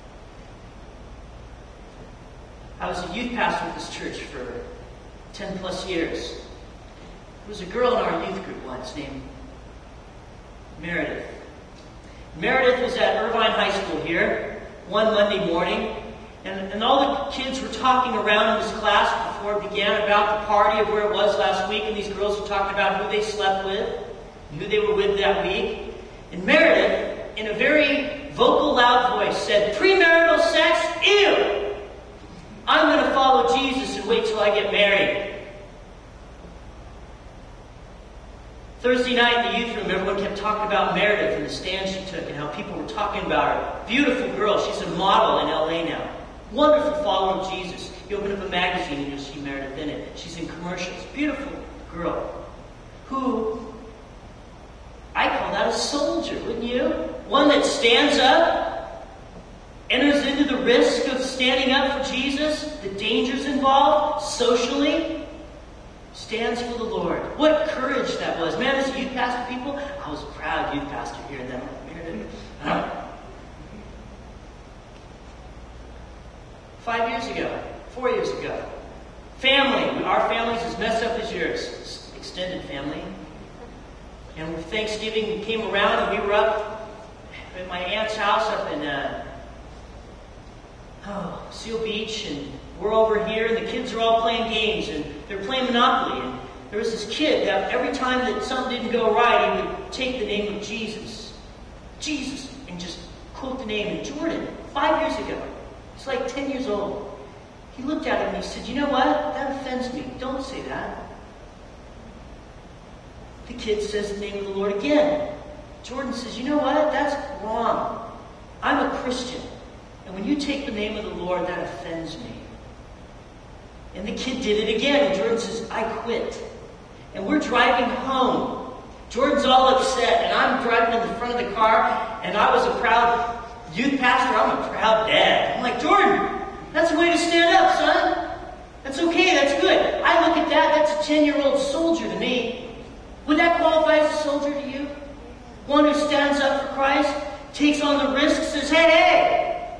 I was a youth pastor at this church for ten plus years. There was a girl in our youth group once named Meredith. Meredith was at Irvine High School here one Monday morning, and, and all the kids were talking around in this class before it began about the party of where it was last week, and these girls were talking about who they slept with, and who they were with that week. And Meredith, in a very vocal, loud voice, said, premarital sex? Ew! I'm going to follow Jesus and wait till I get married. Thursday night in the youth room, everyone kept talking about Meredith and the stand she took and how people were talking about her. Beautiful girl. She's a model in L A now. Wonderful follower of Jesus. You open up a magazine and you'll see Meredith in it. She's in commercials. Beautiful girl. Who, I call that a soldier, wouldn't you? One that stands up, enters into the risk of standing up for Jesus, the dangers involved, socially, stands for the Lord. What courage that was. Man, as a youth pastor people, I was a proud youth pastor here and then Meredith. Huh? Five years ago, four years ago, family, our family's as messed up as yours, extended family. And with Thanksgiving, we came around and we were up at my aunt's house up in uh, oh, Seal Beach, and we're over here, and the kids are all playing games, and they're playing Monopoly. And there was this kid that every time that something didn't go right, he would take the name of Jesus. Jesus, and just quote the name. And Jordan, five years ago, he's like ten years old. He looked at him and he said, you know what? That offends me. Don't say that. The kid says the name of the Lord again. Jordan says, you know what? That's wrong. I'm a Christian. And when you take the name of the Lord, that offends me. And the kid did it again. And Jordan says, I quit. And we're driving home. Jordan's all upset. And I'm driving in the front of the car. And I was a proud youth pastor. I'm a proud dad. I'm like, Jordan, that's a way to stand up, son. That's okay. That's good. I look at that. That's a ten-year-old soldier to me. Would that qualify as a soldier to you? One who stands up for Christ, takes on the risk, says, hey, hey.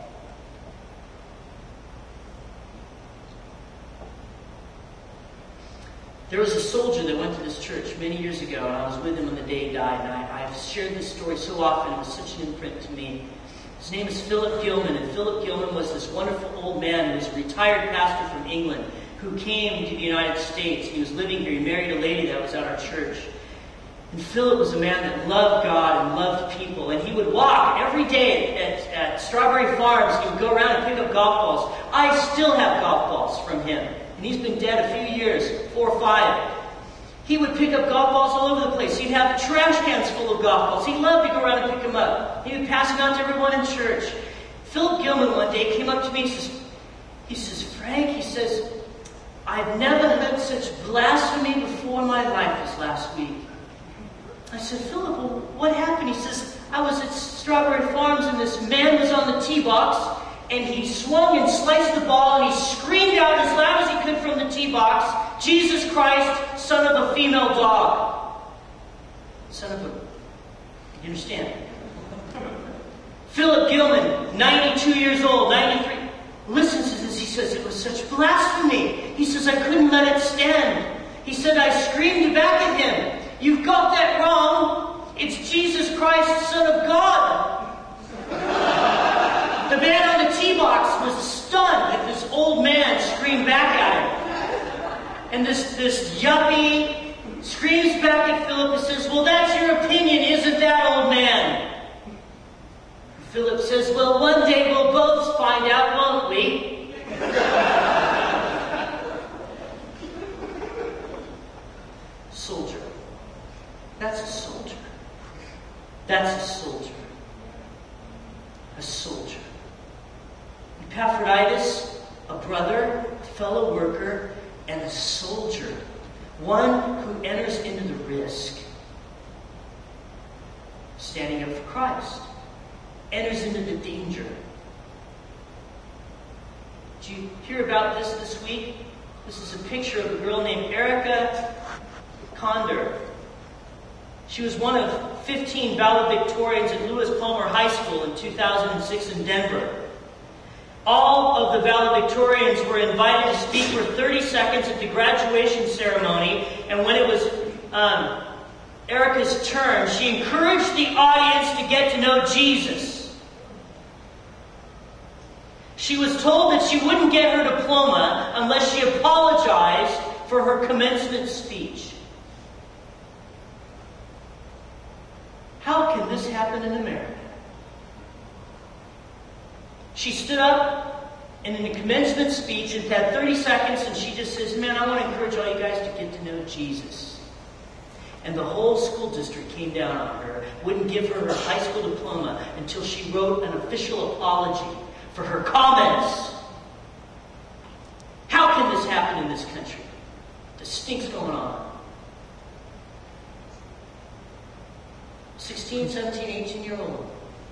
There was a soldier that went to this church many years ago, and I was with him on the day he died, and I, I've shared this story so often. It was such an imprint to me. His name is Philip Gilman, and Philip Gilman was this wonderful old man who was a retired pastor from England who came to the United States. He was living here. He married a lady that was at our church. And Philip was a man that loved God and loved people. And he would walk every day at, at Strawberry Farms. He would go around and pick up golf balls. I still have golf balls from him. And he's been dead a few years, four or five. He would pick up golf balls all over the place. He'd have trash cans full of golf balls. He loved to go around and pick them up. He would pass them out to everyone in church. Philip Gilman one day came up to me and says, he says, Frank, he says, I've never heard such blasphemy before in my life as last week. I said, Philip, well, what happened? He says, I was at Strawberry Farms and this man was on the tee box and he swung and sliced the ball and he screamed out as loud as he could from the tee box, Jesus Christ, son of a female dog. Son of a... You understand? Philip Gilman, ninety-two years old, ninety-three, listens to this. He says, it was such blasphemy. He says, I couldn't let it stand. He said, I screamed back at him. You've got that wrong. It's Jesus Christ, Son of God. The man on the tee box was stunned that this old man screamed back at him. And this, this yuppie screams back at Philip and says, well, that's your opinion, isn't that, old man? Philip says, well, one day we'll both find out, won't we? Soldier. That's a soldier. That's a soldier. A soldier. Epaphroditus, a brother, a fellow worker, and a soldier. One who enters into the risk. Standing up for Christ. Enters into the danger. Did you hear about this this week? This is a picture of a girl named Erica Condor. She was one of fifteen valedictorians at Lewis Palmer High School in two thousand six in Denver. All of the valedictorians were invited to speak for thirty seconds at the graduation ceremony, and when it was um, Erica's turn, she encouraged the audience to get to know Jesus. She was told that she wouldn't get her diploma unless she apologized for her commencement speech. How can this happen in America? She stood up and in a commencement speech and had thirty seconds and she just says, man, I want to encourage all you guys to get to know Jesus. And the whole school district came down on her, wouldn't give her her high school diploma until she wrote an official apology for her comments. How can this happen in this country? The stink's going on. sixteen, seventeen, eighteen year old.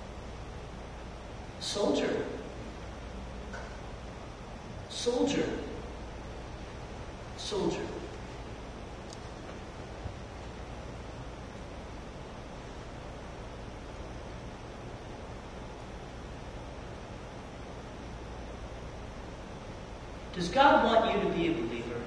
Soldier. Soldier. Soldier. Does God want you to be a believer?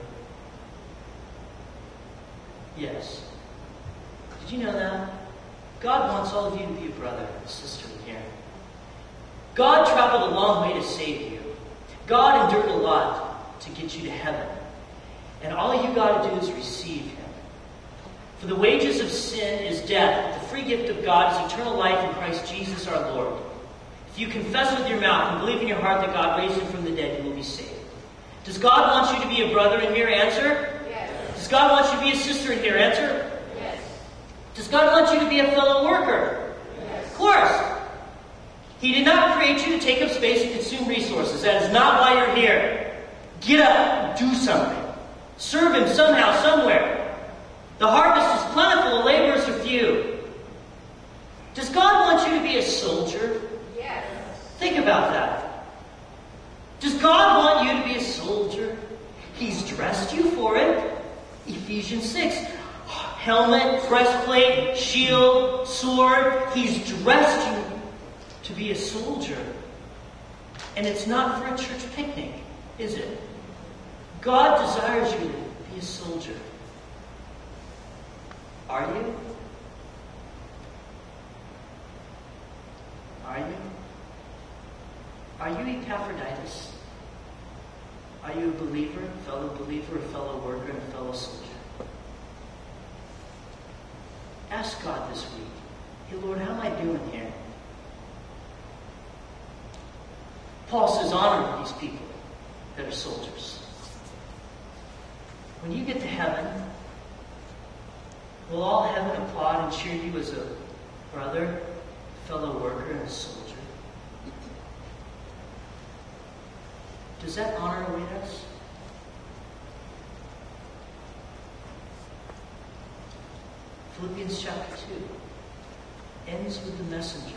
Yes. Did you know that? God wants all of you to be a brother and a sister in here. God traveled a long way to save you. God endured a lot to get you to heaven. And all you got to do is receive Him. For the wages of sin is death, but the free gift of God is eternal life in Christ Jesus our Lord. If you confess with your mouth and believe in your heart that God raised Him from the dead, you will be saved. Does God want you to be a brother in here? Answer. Yes. Does God want you to be a sister in here? Answer. Yes. Does God want you to be a fellow worker? Yes. Of course. He did not create you to take up space and consume resources. That is not why you're here. Get up, do something. Serve Him somehow, somewhere. The harvest is plentiful, the laborers are few. Does God want you to be a soldier? Yes. Think about that. Does God want you to be a soldier? He's dressed you for it. Ephesians six. Helmet, breastplate, shield, sword. He's dressed you to be a soldier. And it's not for a church picnic, is it? God desires you to be a soldier. Are you? Are you? Are you Epaphroditus? Are you a believer, a fellow believer, a fellow worker, and a fellow soldier? Ask God this week, hey Lord, how am I doing here? Paul says, honor these people that are soldiers. When you get to heaven, will all heaven applaud and cheer you as a brother, fellow worker, and a soldier? Does that honor await us? Philippians chapter two ends with the messenger.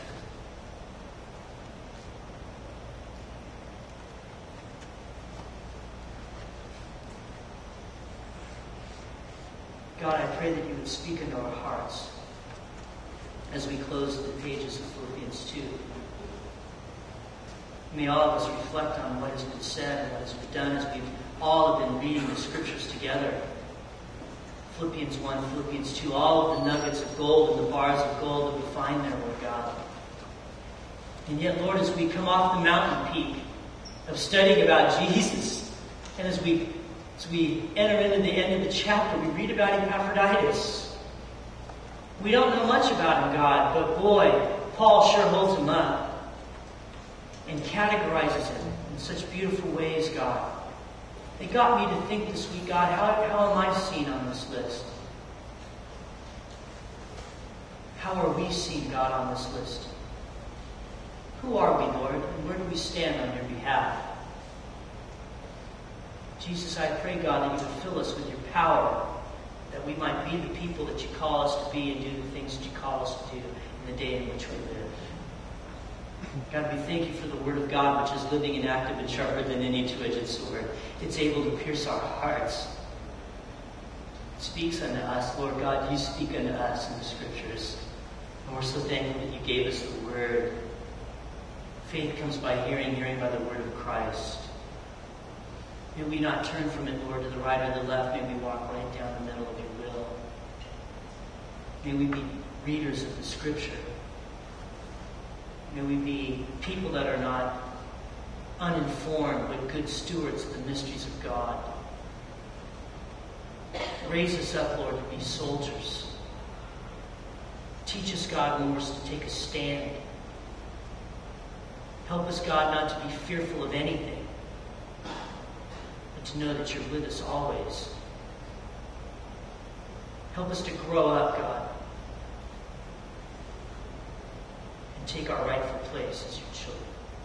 God, I pray that you would speak into our hearts as we close the pages of Philippians two. May all of us reflect on what has been said and what has been done as we've all have been reading the scriptures together. Philippians one, Philippians two, all of the nuggets of gold and the bars of gold that we find there, Lord God. And yet, Lord, as we come off the mountain peak of studying about Jesus, and as we as we enter into the end of the chapter, we read about Epaphroditus. We don't know much about him, God, but boy, Paul sure holds him up and categorizes him in such beautiful ways, God. It got me to think this week, God, how, how am I seen on this list? How are we seen, God, on this list? Who are we, Lord, and where do we stand on your behalf? Jesus, I pray, God, that you would fill us with your power, that we might be the people that you call us to be and do the things that you call us to do in the day in which we live. God, we thank you for the word of God, which is living and active and sharper than any two-edged sword. It's able to pierce our hearts. It speaks unto us. Lord God, you speak unto us in the scriptures. And we're so thankful that you gave us the word. Faith comes by hearing, hearing by the word of Christ. May we not turn from it, Lord, to the right or the left. May we walk right down the middle of your will. May we be readers of the scripture. May we be people that are not uninformed, but good stewards of the mysteries of God. Raise us up, Lord, to be soldiers. Teach us, God, when we're to take a stand. Help us, God, not to be fearful of anything, but to know that you're with us always. Help us to grow up, God, and take our rightful place as your children.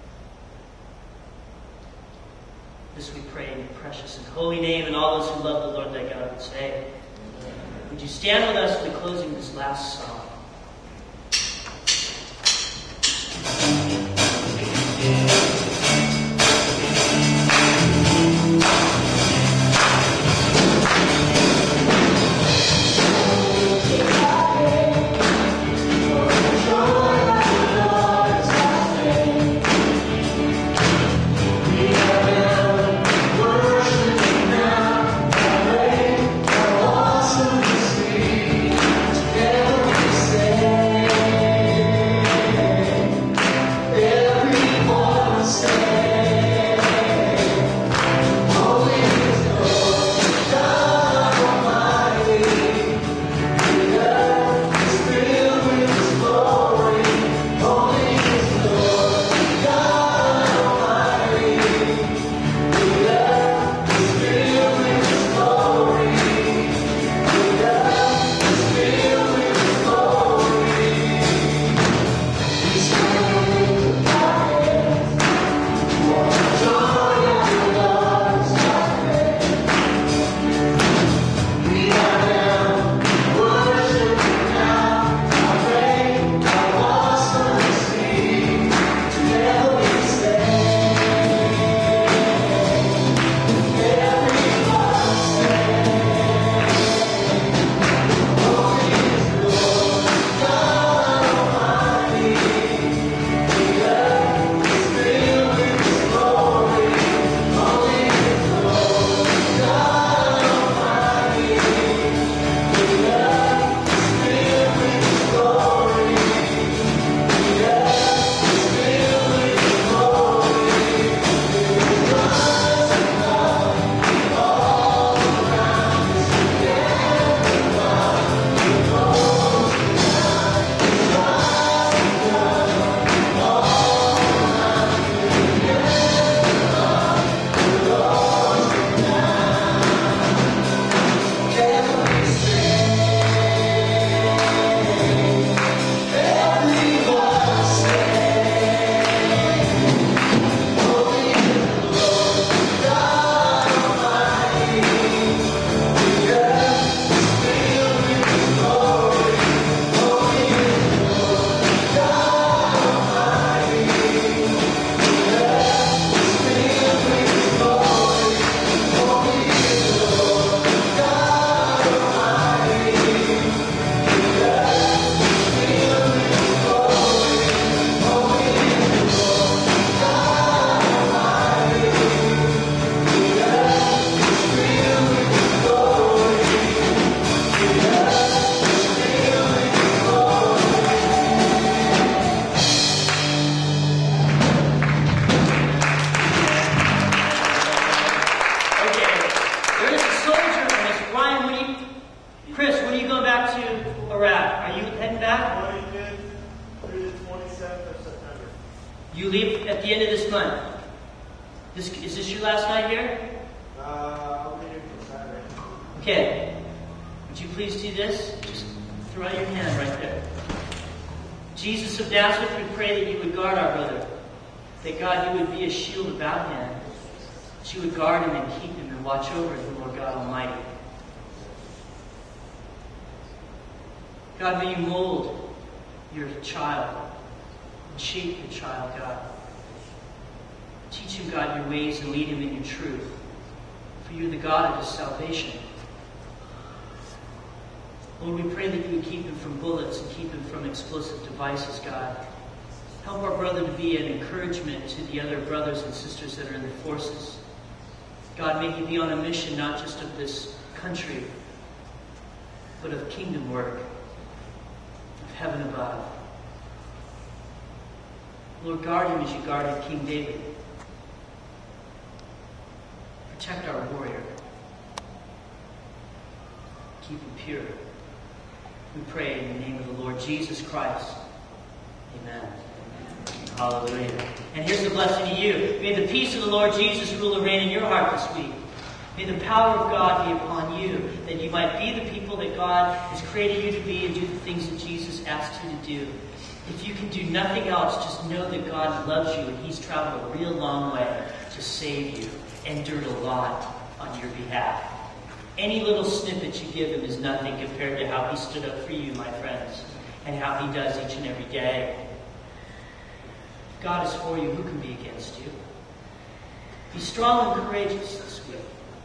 This we pray in your precious and holy name, and all those who love the Lord thy God would say, amen. Would you stand with us for the closing of this last song? Together we Chris, when are you going back to Iraq? Are you heading back? twenty-fifth through the twenty-seventh of September. You leave at the end of this month. This, is this your last night here? Uh, I'll be here for Saturday. Okay. Would you please do this? Just throw out your hand right there. Jesus of Nazareth, we pray that you would guard our brother. That God, you would be a shield about him. That you would guard him and keep him and watch over him, Lord God Almighty. God, may you mold your child and shape your child, God. Teach him, God, your ways and lead him in your truth. For you're the God of his salvation. Lord, we pray that you would keep him from bullets and keep him from explosive devices, God. Help our brother to be an encouragement to the other brothers and sisters that are in the forces. God, may he be on a mission not just of this country, but of kingdom work, of heaven above. Lord, guard him as you guarded King David. Protect our warrior. Keep him pure. We pray in the name of the Lord Jesus Christ. Amen. Hallelujah. And here's the blessing to you. May the peace of the Lord Jesus rule and reign in your heart this week. May the power of God be upon you, that you might be the people that God has created you to be and do the things that Jesus asked you to do. If you can do nothing else, just know that God loves you and he's traveled a real long way to save you, endured a lot on your behalf. Any little snippet you give him is nothing compared to how he stood up for you, my friends, and how he does each and every day. If God is for you, who can be against you? Be strong and courageous this week.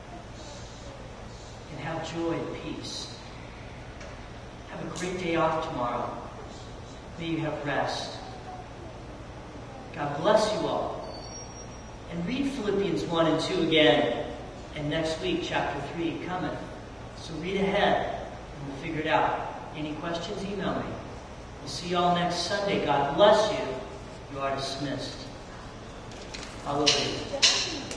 And have joy and peace. Have a great day off tomorrow. May you have rest. God bless you all. And read Philippians one and two again. And next week, chapter three cometh. So read ahead and we'll figure it out. Any questions, email me. We'll see you all next Sunday. God bless you. You are dismissed. Hallelujah.